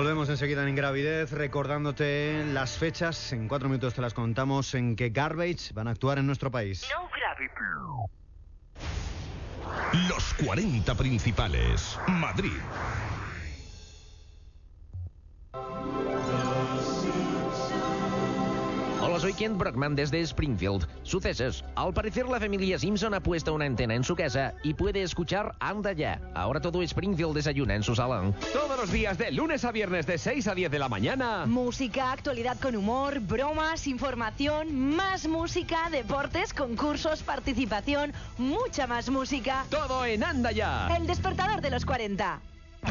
Volvemos enseguida en Ingravidez, recordándote las fechas, en 4 minutos te las contamos, en que Garbage van a actuar en nuestro país. Los 40 principales. Madrid. Hola, soy Kent Brockman desde Springfield. Sucesos. Al parecer la familia Simpson ha puesto una antena en su casa y puede escuchar Anda Ya. Ahora todo Springfield desayuna en su salón. Todos los días de lunes a viernes de 6 a 10 de la mañana. Música, actualidad con humor, bromas, información, más música, deportes, concursos, participación, mucha más música. Todo en Anda Ya. El despertador de los 40.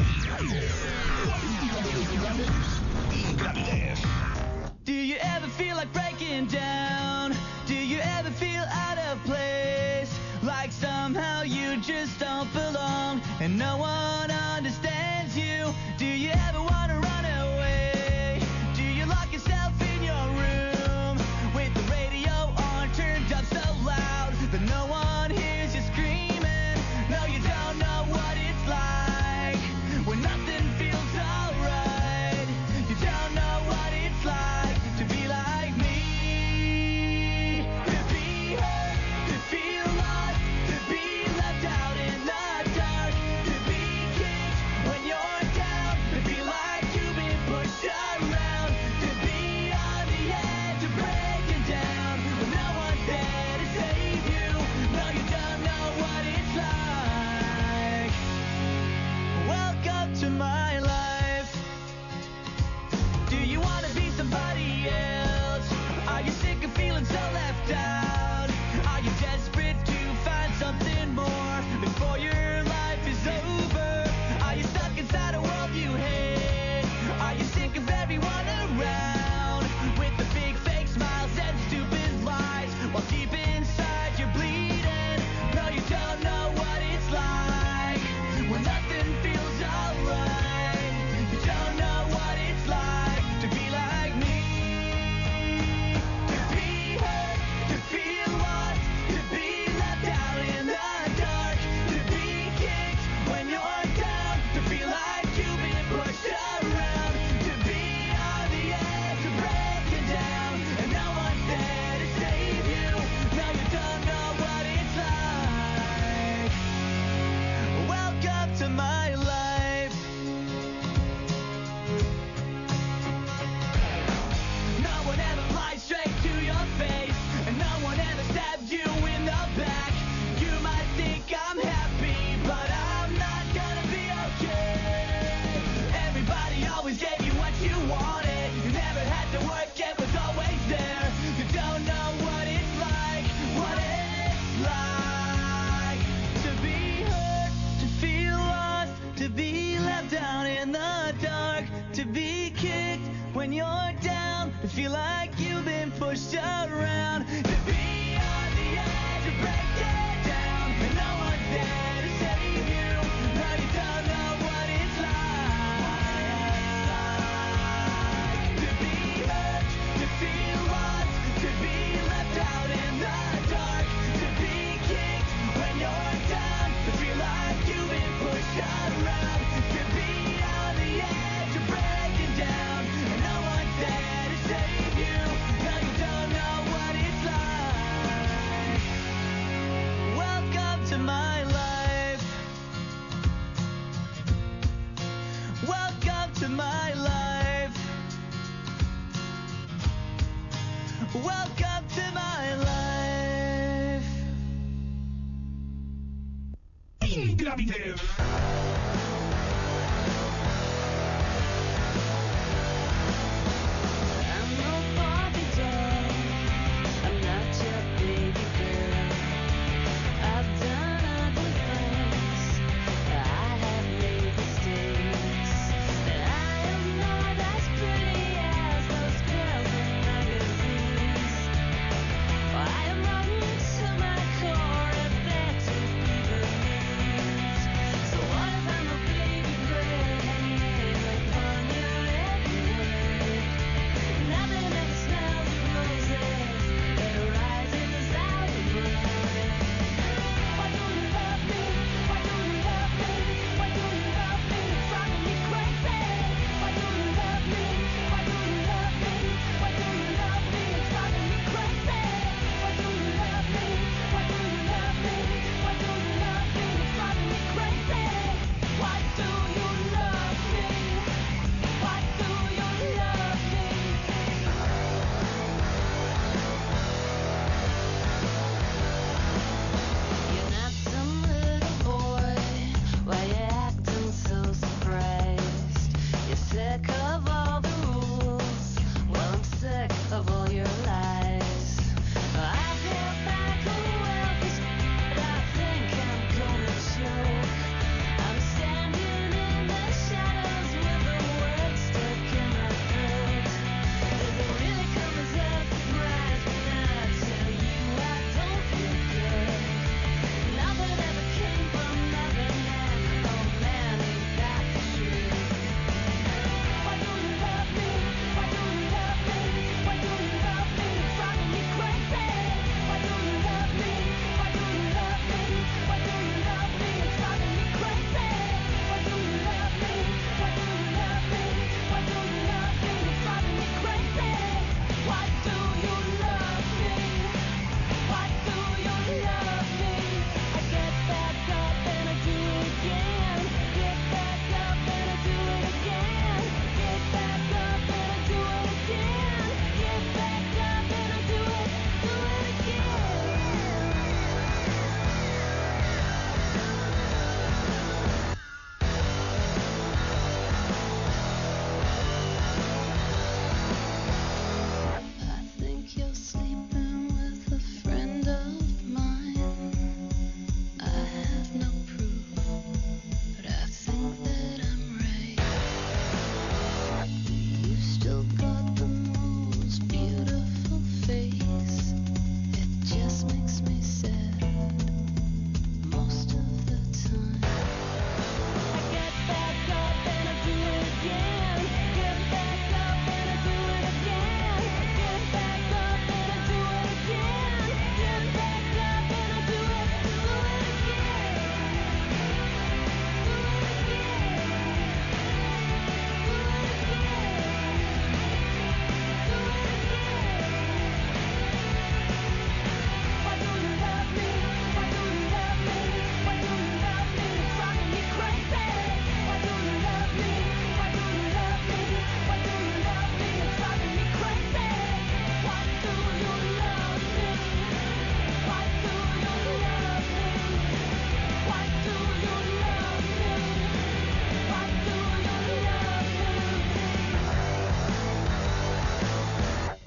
Do you ever feel like breaking down? Do you ever feel out of place? Like somehow you just don't belong and no one understands you? Do you ever want to run away? Do you lock yourself in your room with the radio on turned up so loud that no one hears you screaming? No, you don't know what it's like when nothing feels alright. You don't know what it's like to be like me, to be hurt, to feel lost, to be left out in the dark, to be kicked when you're down, to feel like you've been pushed around, to be on the edge of breaking down when no one's there to save you. No, you don't know what it's like. Welcome to my life. Do you want to be somebody else? Are you sick of feeling so left out? Are you desperate to find something more before your life is over? Are you stuck inside a world you hate? Are you sick of everyone around with the big fake smiles and stupid lies while deep inside you're bleeding? No, you don't know what it's like when nothing feels alright. You don't know what it's like to be like me, to be hurt, to feel lost, to be left out in the dark, to be kicked when you're down, to feel like you've been pushed around, to be on the edge of breaking down and no one's there to save you. No, you don't know what it's like. Welcome to my life. No one ever lied straight to your face, and no one ever stabbed you in the back. You might think I'm happy, but I'm not gonna be okay. Everybody always gave you what you wanted. You never had to work, it was always there. You don't know what it's like to be hurt, to feel lost, to be left down in the dark, to be kicked when you're down, to feel like you've been pushed around, to be on the edge of breaking down and no one's there to save you. No, you don't know what it's like to be hurt, to feel lost, to be left out in the dark, to be kicked when you're down, to feel like you've been pushed around, to be on the edge of breaking down and no one's there to save you. No, you don't know what it's like.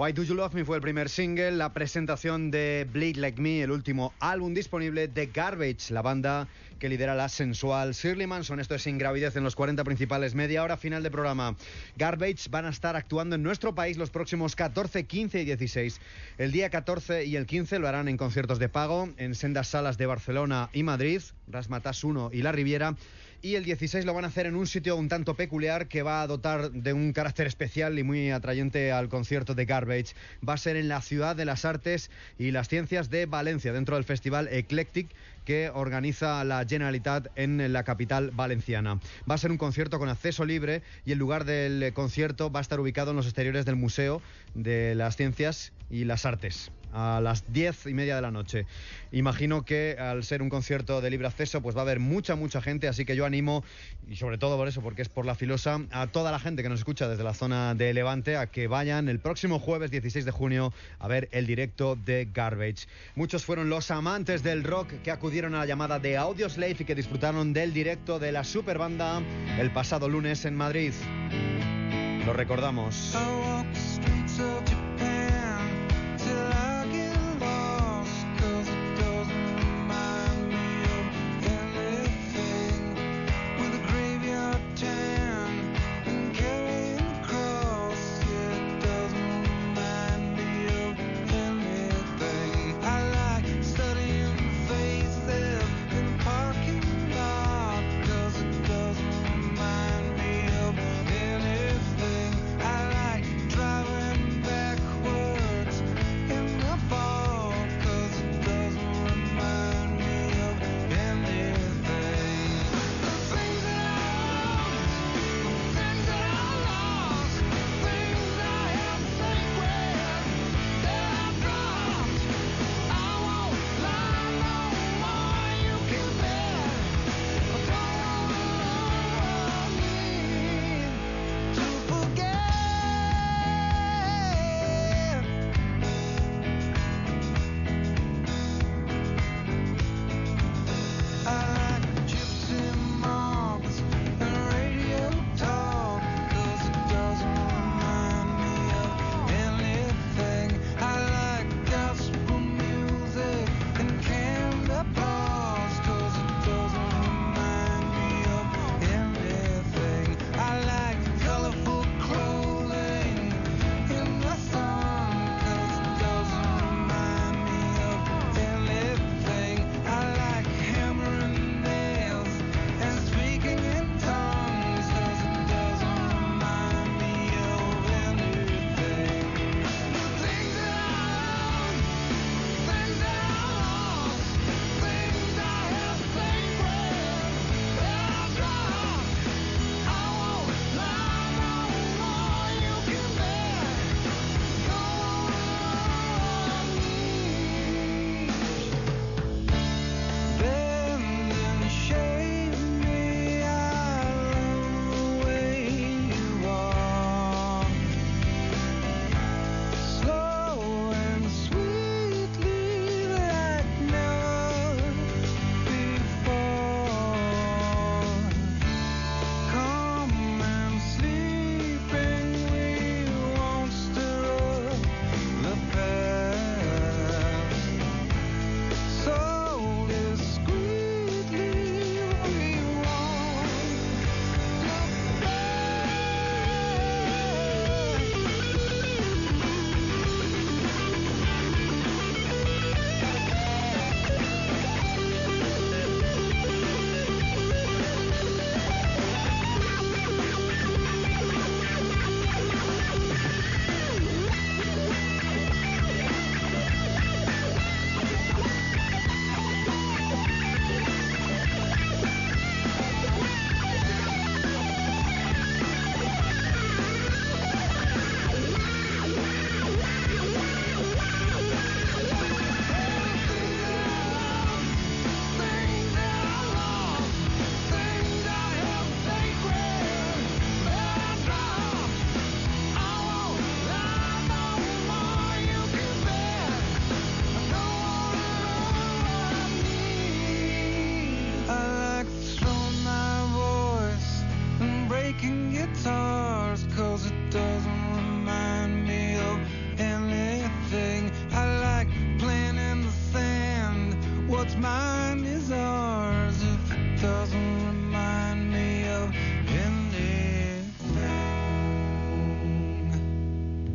Why Do You Love Me fue el primer single, la presentación de Bleed Like Me, el último álbum disponible de Garbage, la banda que lidera la sensual Shirley Manson. Esto es Sin Gravidez en los 40 principales, media hora final de programa. Garbage van a estar actuando en nuestro país los próximos 14, 15 y 16. El día 14 y el 15 lo harán en conciertos de pago en sendas salas de Barcelona y Madrid, Razzmatazz 1 y La Riviera. Y el 16 lo van a hacer en un sitio un tanto peculiar que va a dotar de un carácter especial y muy atrayente al concierto de Garbage. Va a ser en la Ciudad de las Artes y las Ciencias de Valencia, dentro del Festival Eclectic que organiza la Generalitat en la capital valenciana. Va a ser un concierto con acceso libre y el lugar del concierto va a estar ubicado en los exteriores del Museo de las Ciencias y las Artes, a las 10:30 de la noche. Imagino que al ser un concierto de libre acceso pues va a haber mucha gente, así que yo animo, y sobre todo por eso, porque es por la Filosa, a toda la gente que nos escucha desde la zona de Levante a que vayan el próximo jueves 16 de junio a ver el directo de Garbage. Muchos fueron los amantes del rock que acudieron a la llamada de Audioslave y que disfrutaron del directo de la superbanda el pasado lunes en Madrid. Lo recordamos. Driving backwards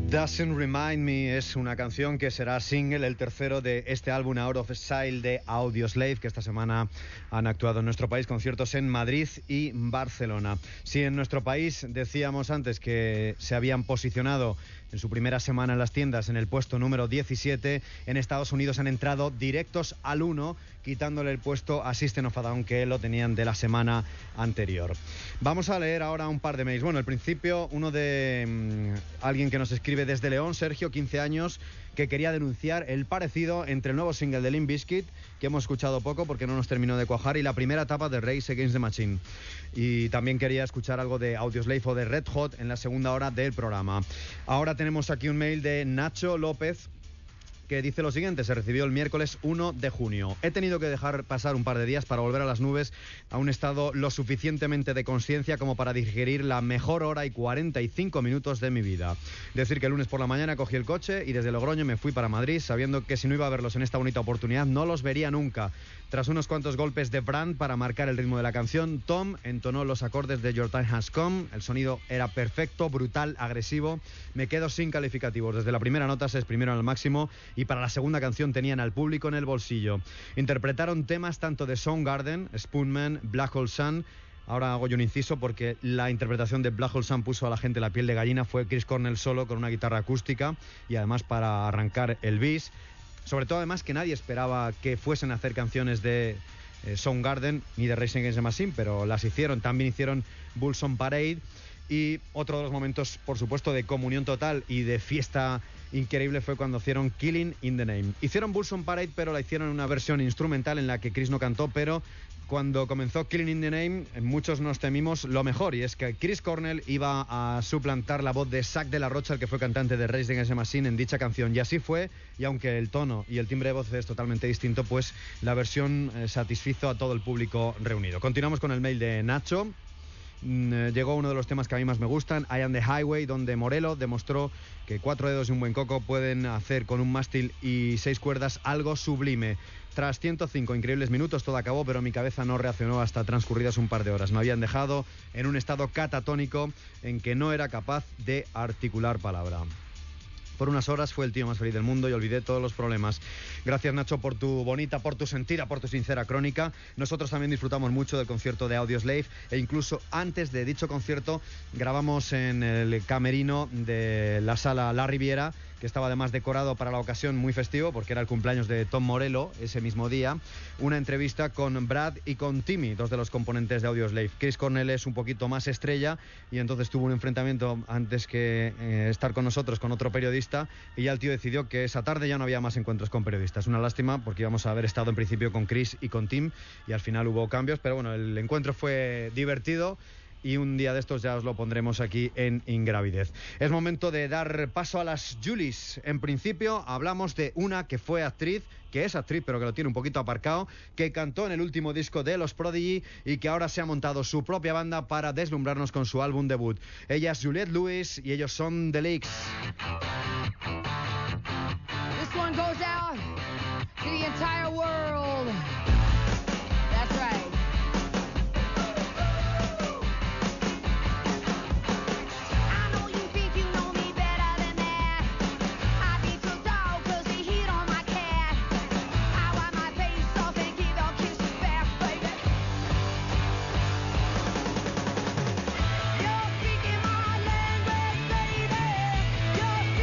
Doesn't Remind Me es una canción que será single, el tercero de este álbum Out of Style de Audioslave, que esta semana han actuado en nuestro país, conciertos en Madrid y Barcelona. Si en nuestro país decíamos antes que se habían posicionado en su primera semana en las tiendas en el puesto número 17, en Estados Unidos han entrado directos al 1, quitándole el puesto a System of a Down, que lo tenían de la semana anterior. Vamos a leer ahora un par de mails. Bueno, al principio uno de alguien que nos escribe desde León, Sergio, 15 años, que quería denunciar el parecido entre el nuevo single de Limp Bizkit, que hemos escuchado poco porque no nos terminó de cuajar, y la primera etapa de Rage Against the Machine. Y también quería escuchar algo de Audioslave o de Red Hot en la segunda hora del programa. Ahora tenemos aquí un mail de Nacho López, que dice lo siguiente: se recibió el miércoles 1 de junio. He tenido que dejar pasar un par de días para volver a las nubes, a un estado lo suficientemente de conciencia como para digerir la mejor hora y 45 minutos de mi vida. Decir que el lunes por la mañana cogí el coche y desde Logroño me fui para Madrid, sabiendo que si no iba a verlos en esta bonita oportunidad, no los vería nunca. Tras unos cuantos golpes de Brand para marcar el ritmo de la canción, Tom entonó los acordes de Your Time Has Come. El sonido era perfecto, brutal, agresivo. Me quedo sin calificativos. Desde la primera nota se exprimieron al máximo y para la segunda canción tenían al público en el bolsillo. Interpretaron temas tanto de Soundgarden, Spoonman, Black Hole Sun. Ahora hago yo un inciso porque la interpretación de Black Hole Sun puso a la gente la piel de gallina. Fue Chris Cornell solo con una guitarra acústica y además para arrancar el bis. Sobre todo además que nadie esperaba que fuesen a hacer canciones de Soundgarden ni de Rage Against the Machine, pero las hicieron. También hicieron Bulls on Parade. Y otro de los momentos, por supuesto, de comunión total y de fiesta increíble fue cuando hicieron Killing in the Name. Hicieron Bulls on Parade, pero la hicieron en una versión instrumental en la que Chris no cantó, pero cuando comenzó Killing in the Name, muchos nos temimos lo mejor, y es que Chris Cornell iba a suplantar la voz de Zack de la Rocha, el que fue cantante de Rage Against the Machine, en dicha canción. Y así fue, y aunque el tono y el timbre de voz es totalmente distinto, pues la versión satisfizo a todo el público reunido. Continuamos con el mail de Nacho. Llegó uno de los temas que a mí más me gustan, I Am the Highway, donde Morello demostró que 4 dedos y un buen coco pueden hacer con un mástil y 6 cuerdas algo sublime. Tras 105 increíbles minutos todo acabó, pero mi cabeza no reaccionó hasta transcurridas un par de horas. Me habían dejado en un estado catatónico en que no era capaz de articular palabra. Por unas horas fue el tío más feliz del mundo y olvidé todos los problemas. Gracias, Nacho, por tu bonita, por tu sentida, por tu sincera crónica. Nosotros también disfrutamos mucho del concierto de Audioslave, e incluso antes de dicho concierto grabamos en el camerino de la sala La Riviera, que estaba además decorado para la ocasión, muy festivo porque era el cumpleaños de Tom Morello ese mismo día, una entrevista con Brad y con Timmy, dos de los componentes de Audioslave. Chris Cornell es un poquito más estrella y entonces tuvo un enfrentamiento antes que estar con nosotros con otro periodista, y ya el tío decidió que esa tarde ya no había más encuentros con periodistas. Una lástima porque íbamos a haber estado en principio con Chris y con Tim y al final hubo cambios, pero bueno, el encuentro fue divertido. Y un día de estos ya os lo pondremos aquí en Ingravidez. Es momento de dar paso a las Julies. En principio hablamos de una que fue actriz, que es actriz pero que lo tiene un poquito aparcado, que cantó en el último disco de los Prodigy y que ahora se ha montado su propia banda para deslumbrarnos con su álbum debut. Ella es Juliette Lewis y ellos son The Leaks. This one goes out to the entire world. That's right. You're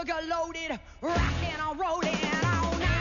sugar loaded, rockin' and rollin' all night.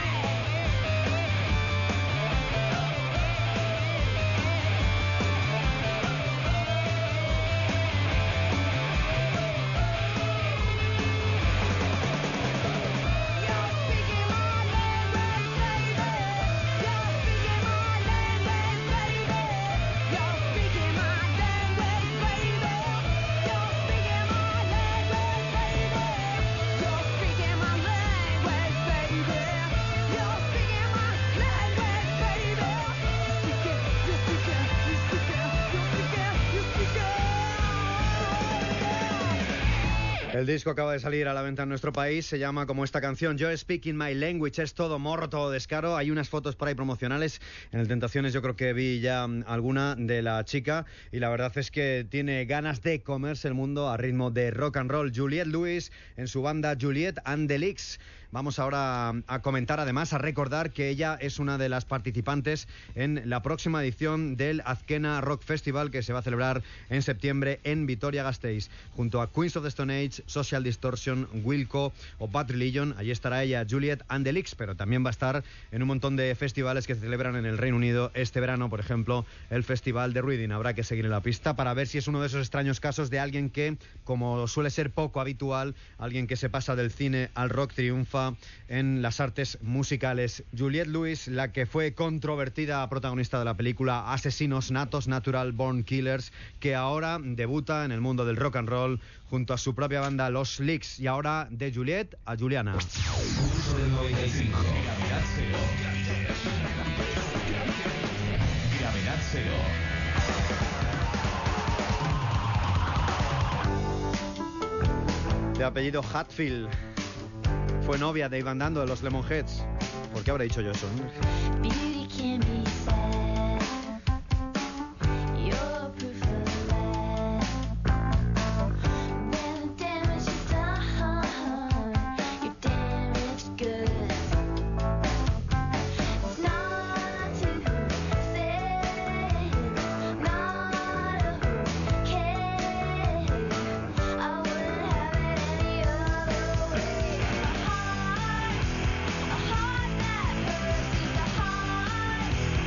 El disco acaba de salir a la venta en nuestro país, se llama como esta canción, Yo Speaking My Language, es todo morro, todo descaro. Hay unas fotos por ahí promocionales, en el Tentaciones yo creo que vi ya alguna de la chica y la verdad es que tiene ganas de comerse el mundo a ritmo de rock and roll. Juliette Lewis en su banda Juliette and the Leaks. Vamos ahora a comentar, además, a recordar que ella es una de las participantes en la próxima edición del Azkena Rock Festival que se va a celebrar en septiembre en Vitoria-Gasteiz. Junto a Queens of the Stone Age, Social Distortion, Wilco o Bad Religion, allí estará ella, Juliette and the Leaks, pero también va a estar en un montón de festivales que se celebran en el Reino Unido este verano, por ejemplo, el Festival de Reading. Habrá que seguir en la pista para ver si es uno de esos extraños casos de alguien que, como suele ser poco habitual, alguien que se pasa del cine al rock, triunfa en las artes musicales. Juliette Lewis, la que fue controvertida protagonista de la película Asesinos Natos, Natural Born Killers, que ahora debuta en el mundo del rock and roll junto a su propia banda Los Leaks. Y ahora de Juliette a Juliana. Pulso del 95. Gravedad cero. Gravedad cero. De apellido Hatfield. Fue novia de Ivan Dando de los Lemonheads. ¿Por qué habré dicho yo eso? Beauty can be sad. You're proof of that. When the damage is done, your damage good. It's not to say, not okay. I wouldn't have it any other way. A heart that hurts is a heart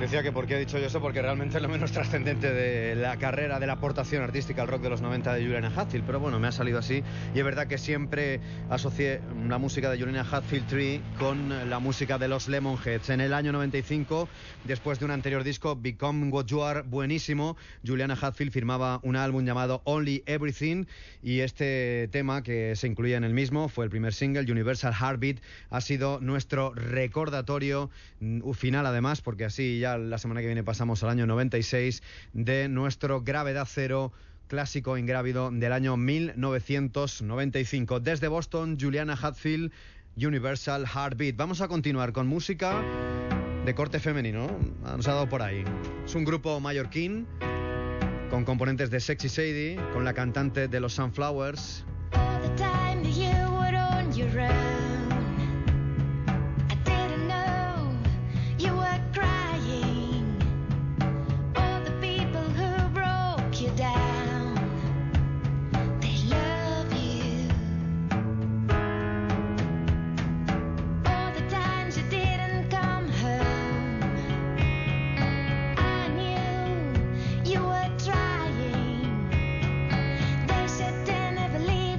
Decía que por qué he dicho yo eso, porque realmente es lo menos trascendente de la carrera, de la aportación artística al rock de los 90 de Juliana Hatfield, pero bueno, me ha salido así, y es verdad que siempre asocié la música de Juliana Hatfield 3 con la música de los Lemonheads. En el año 95, después de un anterior disco, Become What You Are, buenísimo, Juliana Hatfield firmaba un álbum llamado Only Everything, y este tema que se incluía en el mismo fue el primer single, Universal Heartbeat. Ha sido nuestro recordatorio final, además, porque así ya la semana que viene pasamos al año 96, de nuestro Gravedad Cero, clásico ingrávido del año 1995. Desde Boston, Juliana Hatfield, Universal Heartbeat. Vamos a continuar con música de corte femenino, nos ha dado por ahí. Es un grupo mallorquín con componentes de Sexy Sadie, con la cantante de los Sunflowers. They said they never leave.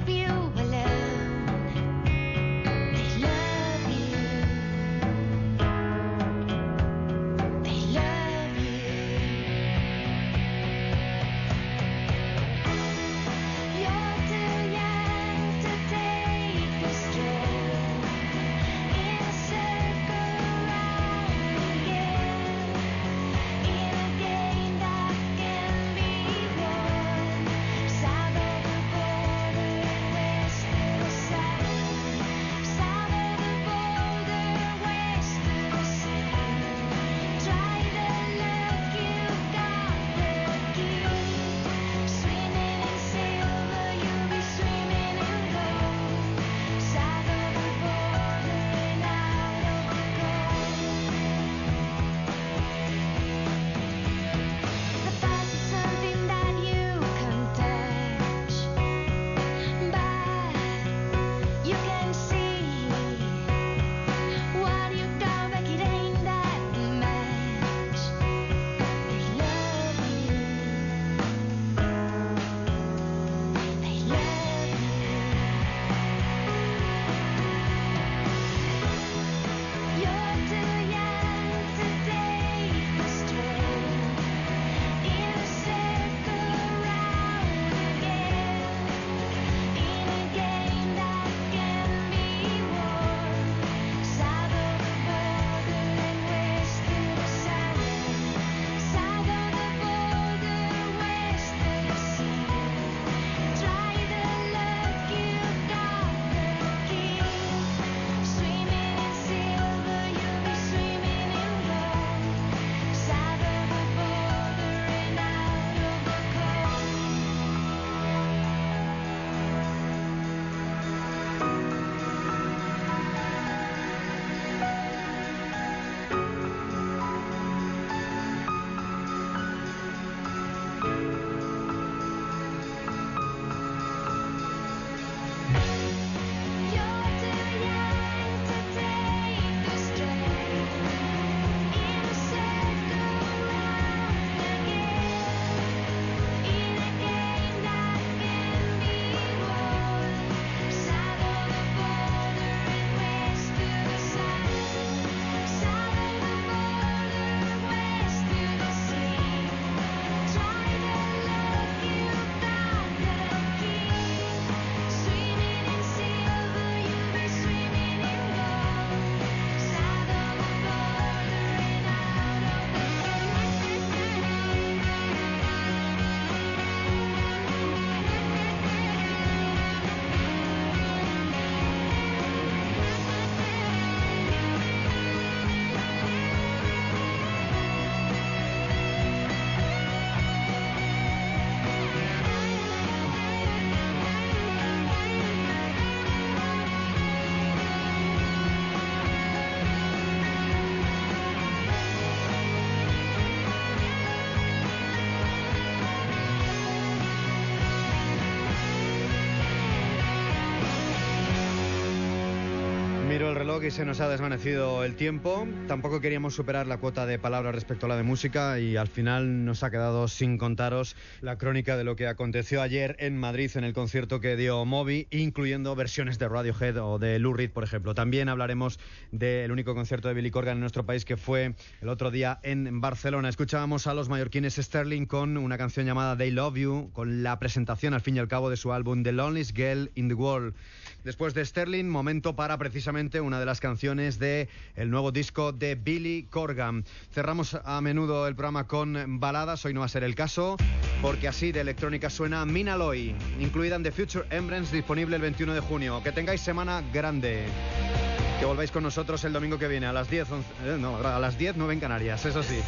miró el reloj y se nos ha desvanecido el tiempo. Tampoco queríamos superar la cuota de palabras respecto a la de música y al final nos ha quedado sin contaros la crónica de lo que aconteció ayer en Madrid en el concierto que dio Moby, incluyendo versiones de Radiohead o de Lou Reed, por ejemplo. También hablaremos del único concierto de Billy Corgan en nuestro país, que fue el otro día en Barcelona. Escuchábamos a los mallorquines Sterling con una canción llamada They Love You, con la presentación al fin y al cabo de su álbum The Loneliest Girl in the World. Después de Sterling, momento para precisamente una de las canciones del nuevo disco de Billy Corgan. Cerramos a menudo el programa con baladas, hoy no va a ser el caso, porque así de electrónica suena Minaloy, incluida en The Future Emblems, disponible el 21 de junio. Que tengáis semana grande. Que volváis con nosotros el domingo que viene a las 10, a las 10, 9 en Canarias, eso sí.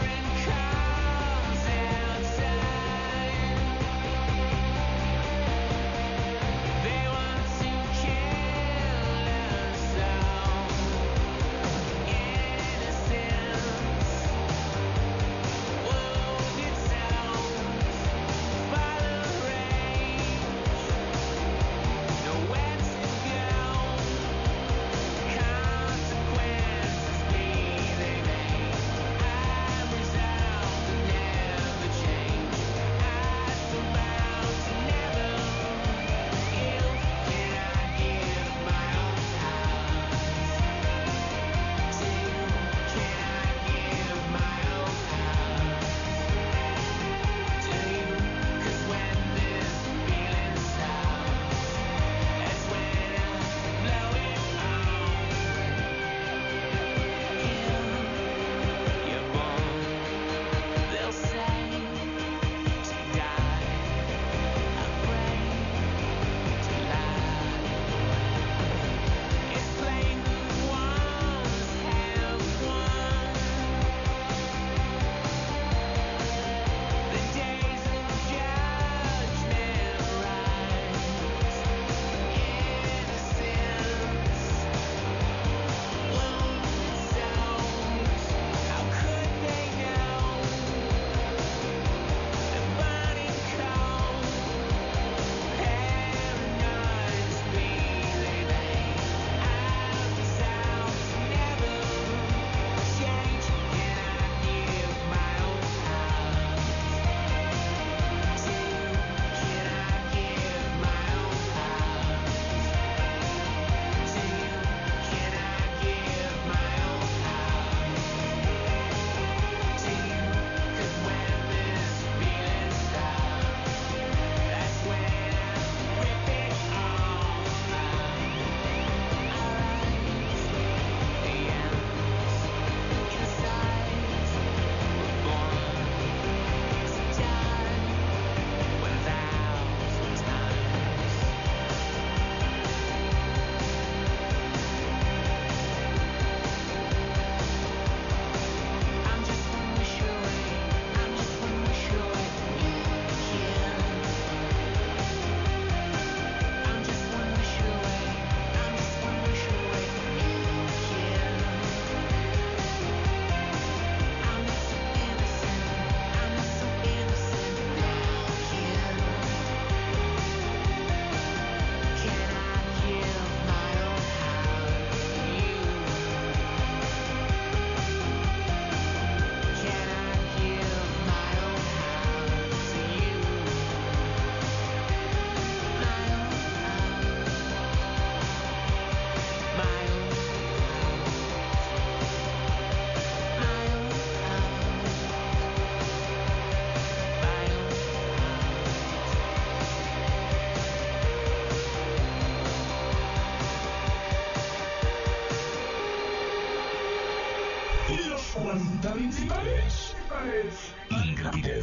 Los 40 principales. Ingravidez.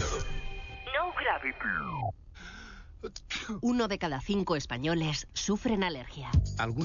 No gravity. 1 de cada 5 españoles sufren alergia.